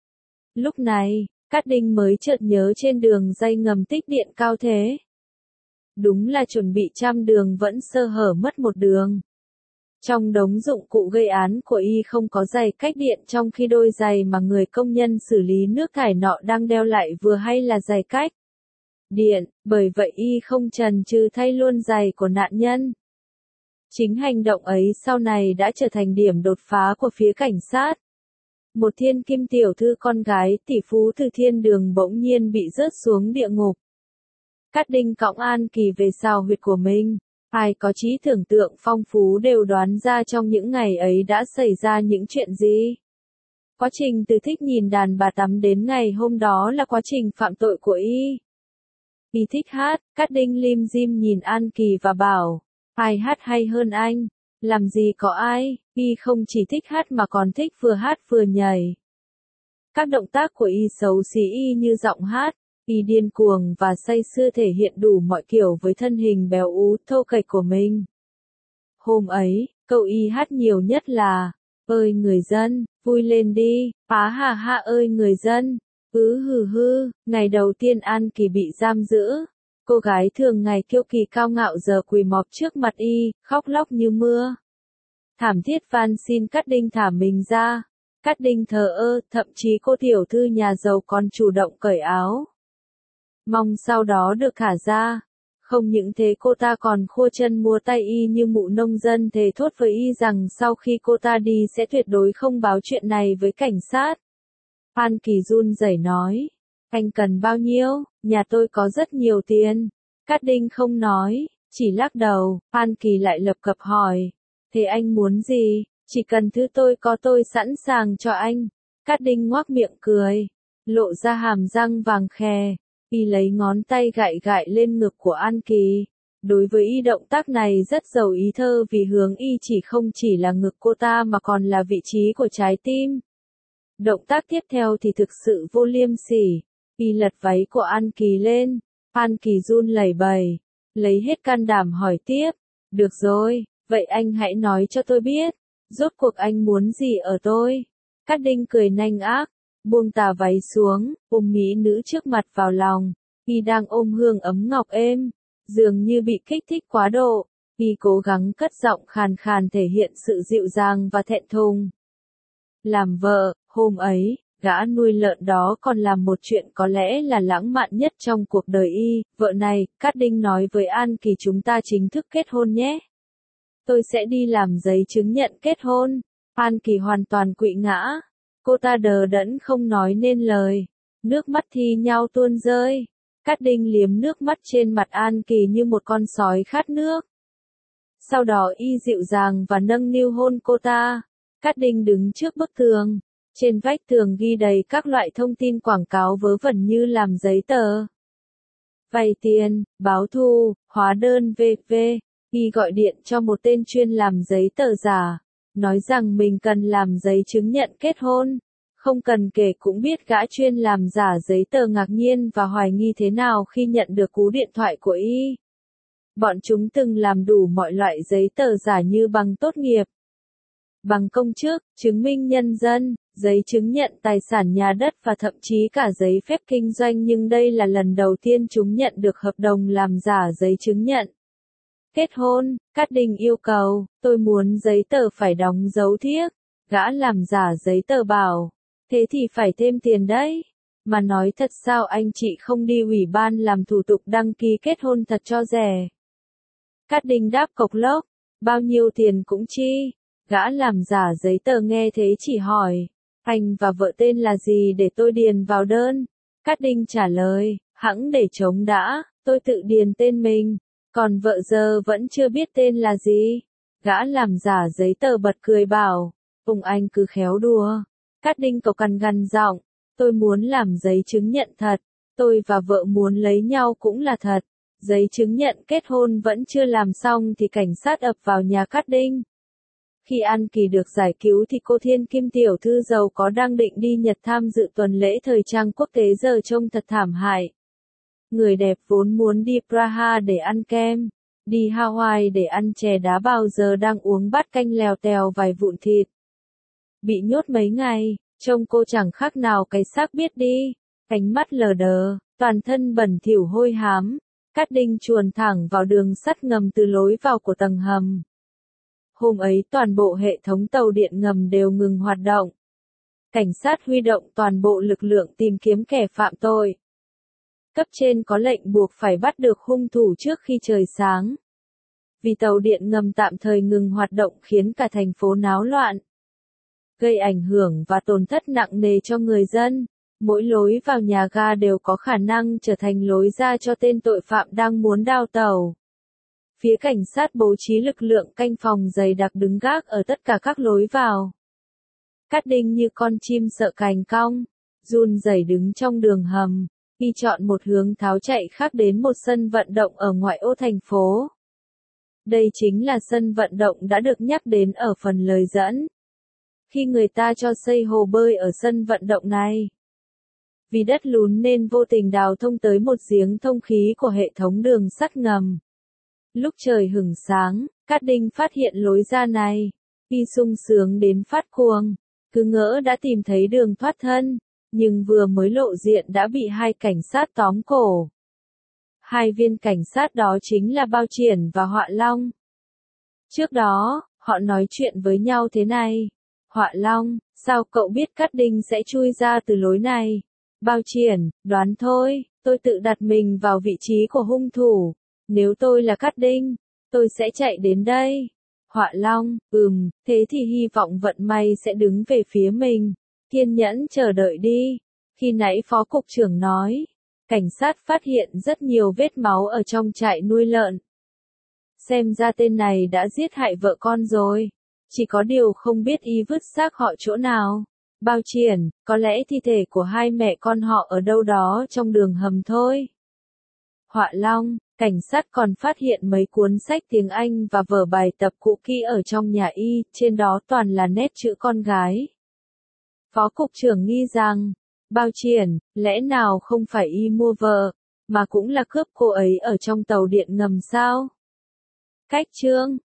Lúc này, Cát Đinh mới chợt nhớ trên đường dây ngầm tích điện cao thế. Đúng là chuẩn bị trăm đường vẫn sơ hở mất một đường. Trong đống dụng cụ gây án của Y không có giày cách điện trong khi đôi giày mà người công nhân xử lý nước thải nọ đang đeo lại vừa hay là giày cách điện, bởi vậy Y không chần chừ thay luôn giày của nạn nhân. Chính hành động ấy sau này đã trở thành điểm đột phá của phía cảnh sát. Một thiên kim tiểu thư con gái tỷ phú từ thiên đường bỗng nhiên bị rớt xuống địa ngục. Cát Đinh cõng An Kỳ về xào huyệt của mình. Ai có trí tưởng tượng phong phú đều đoán ra trong những ngày ấy đã xảy ra những chuyện gì. Quá trình từ thích nhìn đàn bà tắm đến ngày hôm đó là quá trình phạm tội của Y. Y thích hát, Cát Đinh lim dim nhìn An Kỳ và bảo, ai hát hay hơn anh? Làm gì có ai, Y không chỉ thích hát mà còn thích vừa hát vừa nhảy. Các động tác của Y xấu xí y như giọng hát. Y điên cuồng và say sưa thể hiện đủ mọi kiểu với thân hình béo ú thô kệch của mình. Hôm ấy, câu Y hát nhiều nhất là, ơi người dân, vui lên đi, phá hà ha ơi người dân, hừ hư, ngày đầu tiên An Kỳ bị giam giữ. Cô gái thường ngày kiêu kỳ cao ngạo giờ quỳ mọp trước mặt Y, khóc lóc như mưa. Thảm thiết van xin Cát Đinh thả mình ra. Cát Đinh thờ ơ, thậm chí cô tiểu thư nhà giàu còn chủ động cởi áo. Mong sau đó được thả ra. Không những thế cô ta còn khua chân múa tay Y như mụ nông dân thề thốt với Y rằng sau khi cô ta đi sẽ tuyệt đối không báo chuyện này với cảnh sát. An Kỳ run rẩy nói, anh cần bao nhiêu, nhà tôi có rất nhiều tiền. Cát Đinh không nói, chỉ lắc đầu. An Kỳ lại lập cập hỏi, thế anh muốn gì, chỉ cần thứ tôi có tôi sẵn sàng cho anh. Cát Đinh ngoác miệng cười, lộ ra hàm răng vàng khè. Y lấy ngón tay gại gại lên ngực của An Kỳ. Đối với Y động tác này rất giàu ý thơ vì hướng Y chỉ không chỉ là ngực cô ta mà còn là vị trí của trái tim. Động tác tiếp theo thì thực sự vô liêm sỉ. Y lật váy của An Kỳ lên. An Kỳ run lẩy bẩy, lấy hết can đảm hỏi tiếp. Được rồi, vậy anh hãy nói cho tôi biết. Rốt cuộc anh muốn gì ở tôi? Cát Đinh cười nanh ác. Buông tà váy xuống, ôm mỹ nữ trước mặt vào lòng. Y đang ôm hương ấm ngọc êm, dường như bị kích thích quá độ. Y cố gắng cất giọng khàn khàn thể hiện sự dịu dàng và thẹn thùng. Làm vợ, hôm ấy, gã nuôi lợn đó còn làm một chuyện có lẽ là lãng mạn nhất trong cuộc đời Y. Vợ này, Cát Đinh nói với An Kỳ chúng ta chính thức kết hôn nhé. Tôi sẽ đi làm giấy chứng nhận kết hôn. An Kỳ hoàn toàn quỵ ngã. Cô ta đờ đẫn không nói nên lời. Nước mắt thi nhau tuôn rơi. Cát Đinh liếm nước mắt trên mặt An Kỳ như một con sói khát nước. Sau đó Y dịu dàng và nâng niu hôn cô ta. Cát Đinh đứng trước bức tường. Trên vách tường ghi đầy các loại thông tin quảng cáo vớ vẩn như làm giấy tờ, vay tiền, báo thù, hóa đơn v.v. Y gọi điện cho một tên chuyên làm giấy tờ giả. Nói rằng mình cần làm giấy chứng nhận kết hôn. Không cần kể cũng biết gã chuyên làm giả giấy tờ ngạc nhiên và hoài nghi thế nào khi nhận được cú điện thoại của Y. Bọn chúng từng làm đủ mọi loại giấy tờ giả như bằng tốt nghiệp, bằng công chức, chứng minh nhân dân, giấy chứng nhận tài sản nhà đất và thậm chí cả giấy phép kinh doanh, nhưng đây là lần đầu tiên chúng nhận được hợp đồng làm giả giấy chứng nhận kết hôn. Cát Đình yêu cầu, tôi muốn giấy tờ phải đóng dấu thiếc. Gã làm giả giấy tờ bảo, thế thì phải thêm tiền đấy. Mà nói thật sao anh chị không đi ủy ban làm thủ tục đăng ký kết hôn thật cho rẻ. Cát Đình đáp cộc lốc, bao nhiêu tiền cũng chi. Gã làm giả giấy tờ nghe thế chỉ hỏi, anh và vợ tên là gì để tôi điền vào đơn. Cát Đình trả lời, hẵng để trống đã, tôi tự điền tên mình, còn vợ giờ vẫn chưa biết tên là gì. Gã làm giả giấy tờ bật cười bảo, anh cứ khéo đùa. Cát Đình cộc cằn gằn giọng, tôi muốn làm giấy chứng nhận thật, tôi và vợ muốn lấy nhau cũng là thật. Giấy chứng nhận kết hôn vẫn chưa làm xong thì cảnh sát ập vào nhà Cát Đình. Khi An Kỳ được giải cứu thì cô Thiên Kim tiểu thư giàu có đang định đi Nhật tham dự tuần lễ thời trang quốc tế giờ trông thật thảm hại. Người đẹp vốn muốn đi Praha để ăn kem, đi Hawaii để ăn chè đá bào giờ đang uống bát canh lèo tèo vài vụn thịt. Bị nhốt mấy ngày, trông cô chẳng khác nào cái xác biết đi, cánh mắt lờ đờ, toàn thân bẩn thỉu hôi hám. Cát Đình chuồn thẳng vào đường sắt ngầm từ lối vào của tầng hầm. Hôm ấy toàn bộ hệ thống tàu điện ngầm đều ngừng hoạt động. Cảnh sát huy động toàn bộ lực lượng tìm kiếm kẻ phạm tội. Cấp trên có lệnh buộc phải bắt được hung thủ trước khi trời sáng. Vì tàu điện ngầm tạm thời ngừng hoạt động khiến cả thành phố náo loạn, gây ảnh hưởng và tổn thất nặng nề cho người dân. Mỗi lối vào nhà ga đều có khả năng trở thành lối ra cho tên tội phạm đang muốn đào tẩu. Phía cảnh sát bố trí lực lượng canh phòng dày đặc đứng gác ở tất cả các lối vào. Cát Đình như con chim sợ cành cong, run rẩy đứng trong đường hầm, y chọn một hướng tháo chạy khác đến một sân vận động ở ngoại ô thành phố. Đây chính là sân vận động đã được nhắc đến ở phần lời dẫn. Khi người ta cho xây hồ bơi ở sân vận động này, vì đất lún nên vô tình đào thông tới một giếng thông khí của hệ thống đường sắt ngầm. Lúc trời hửng sáng, Cát Đình phát hiện lối ra này, y sung sướng đến phát cuồng, cứ ngỡ đã tìm thấy đường thoát thân, nhưng vừa mới lộ diện đã bị hai cảnh sát tóm cổ. Hai viên cảnh sát đó chính là Bao Triển và Họa Long. Trước đó, họ nói chuyện với nhau thế này. Họa Long, sao cậu biết Cát Đình sẽ chui ra từ lối này? Bao Triển, đoán thôi, tôi tự đặt mình vào vị trí của hung thủ. Nếu tôi là Cát Đình, tôi sẽ chạy đến đây. Họa Long, thế thì hy vọng vận may sẽ đứng về phía mình. Kiên nhẫn chờ đợi đi. Khi nãy phó cục trưởng nói, cảnh sát phát hiện rất nhiều vết máu ở trong trại nuôi lợn. Xem ra tên này đã giết hại vợ con rồi. Chỉ có điều không biết y vứt xác họ chỗ nào. Bao Triển, có lẽ thi thể của hai mẹ con họ ở đâu đó trong đường hầm thôi. Họa Long, cảnh sát còn phát hiện mấy cuốn sách tiếng Anh và vở bài tập cũ kỹ ở trong nhà y, trên đó toàn là nét chữ con gái. Phó cục trưởng nghi rằng, Bao Triển, lẽ nào không phải y mua vợ, mà cũng là cướp cô ấy ở trong tàu điện ngầm sao? Cách chương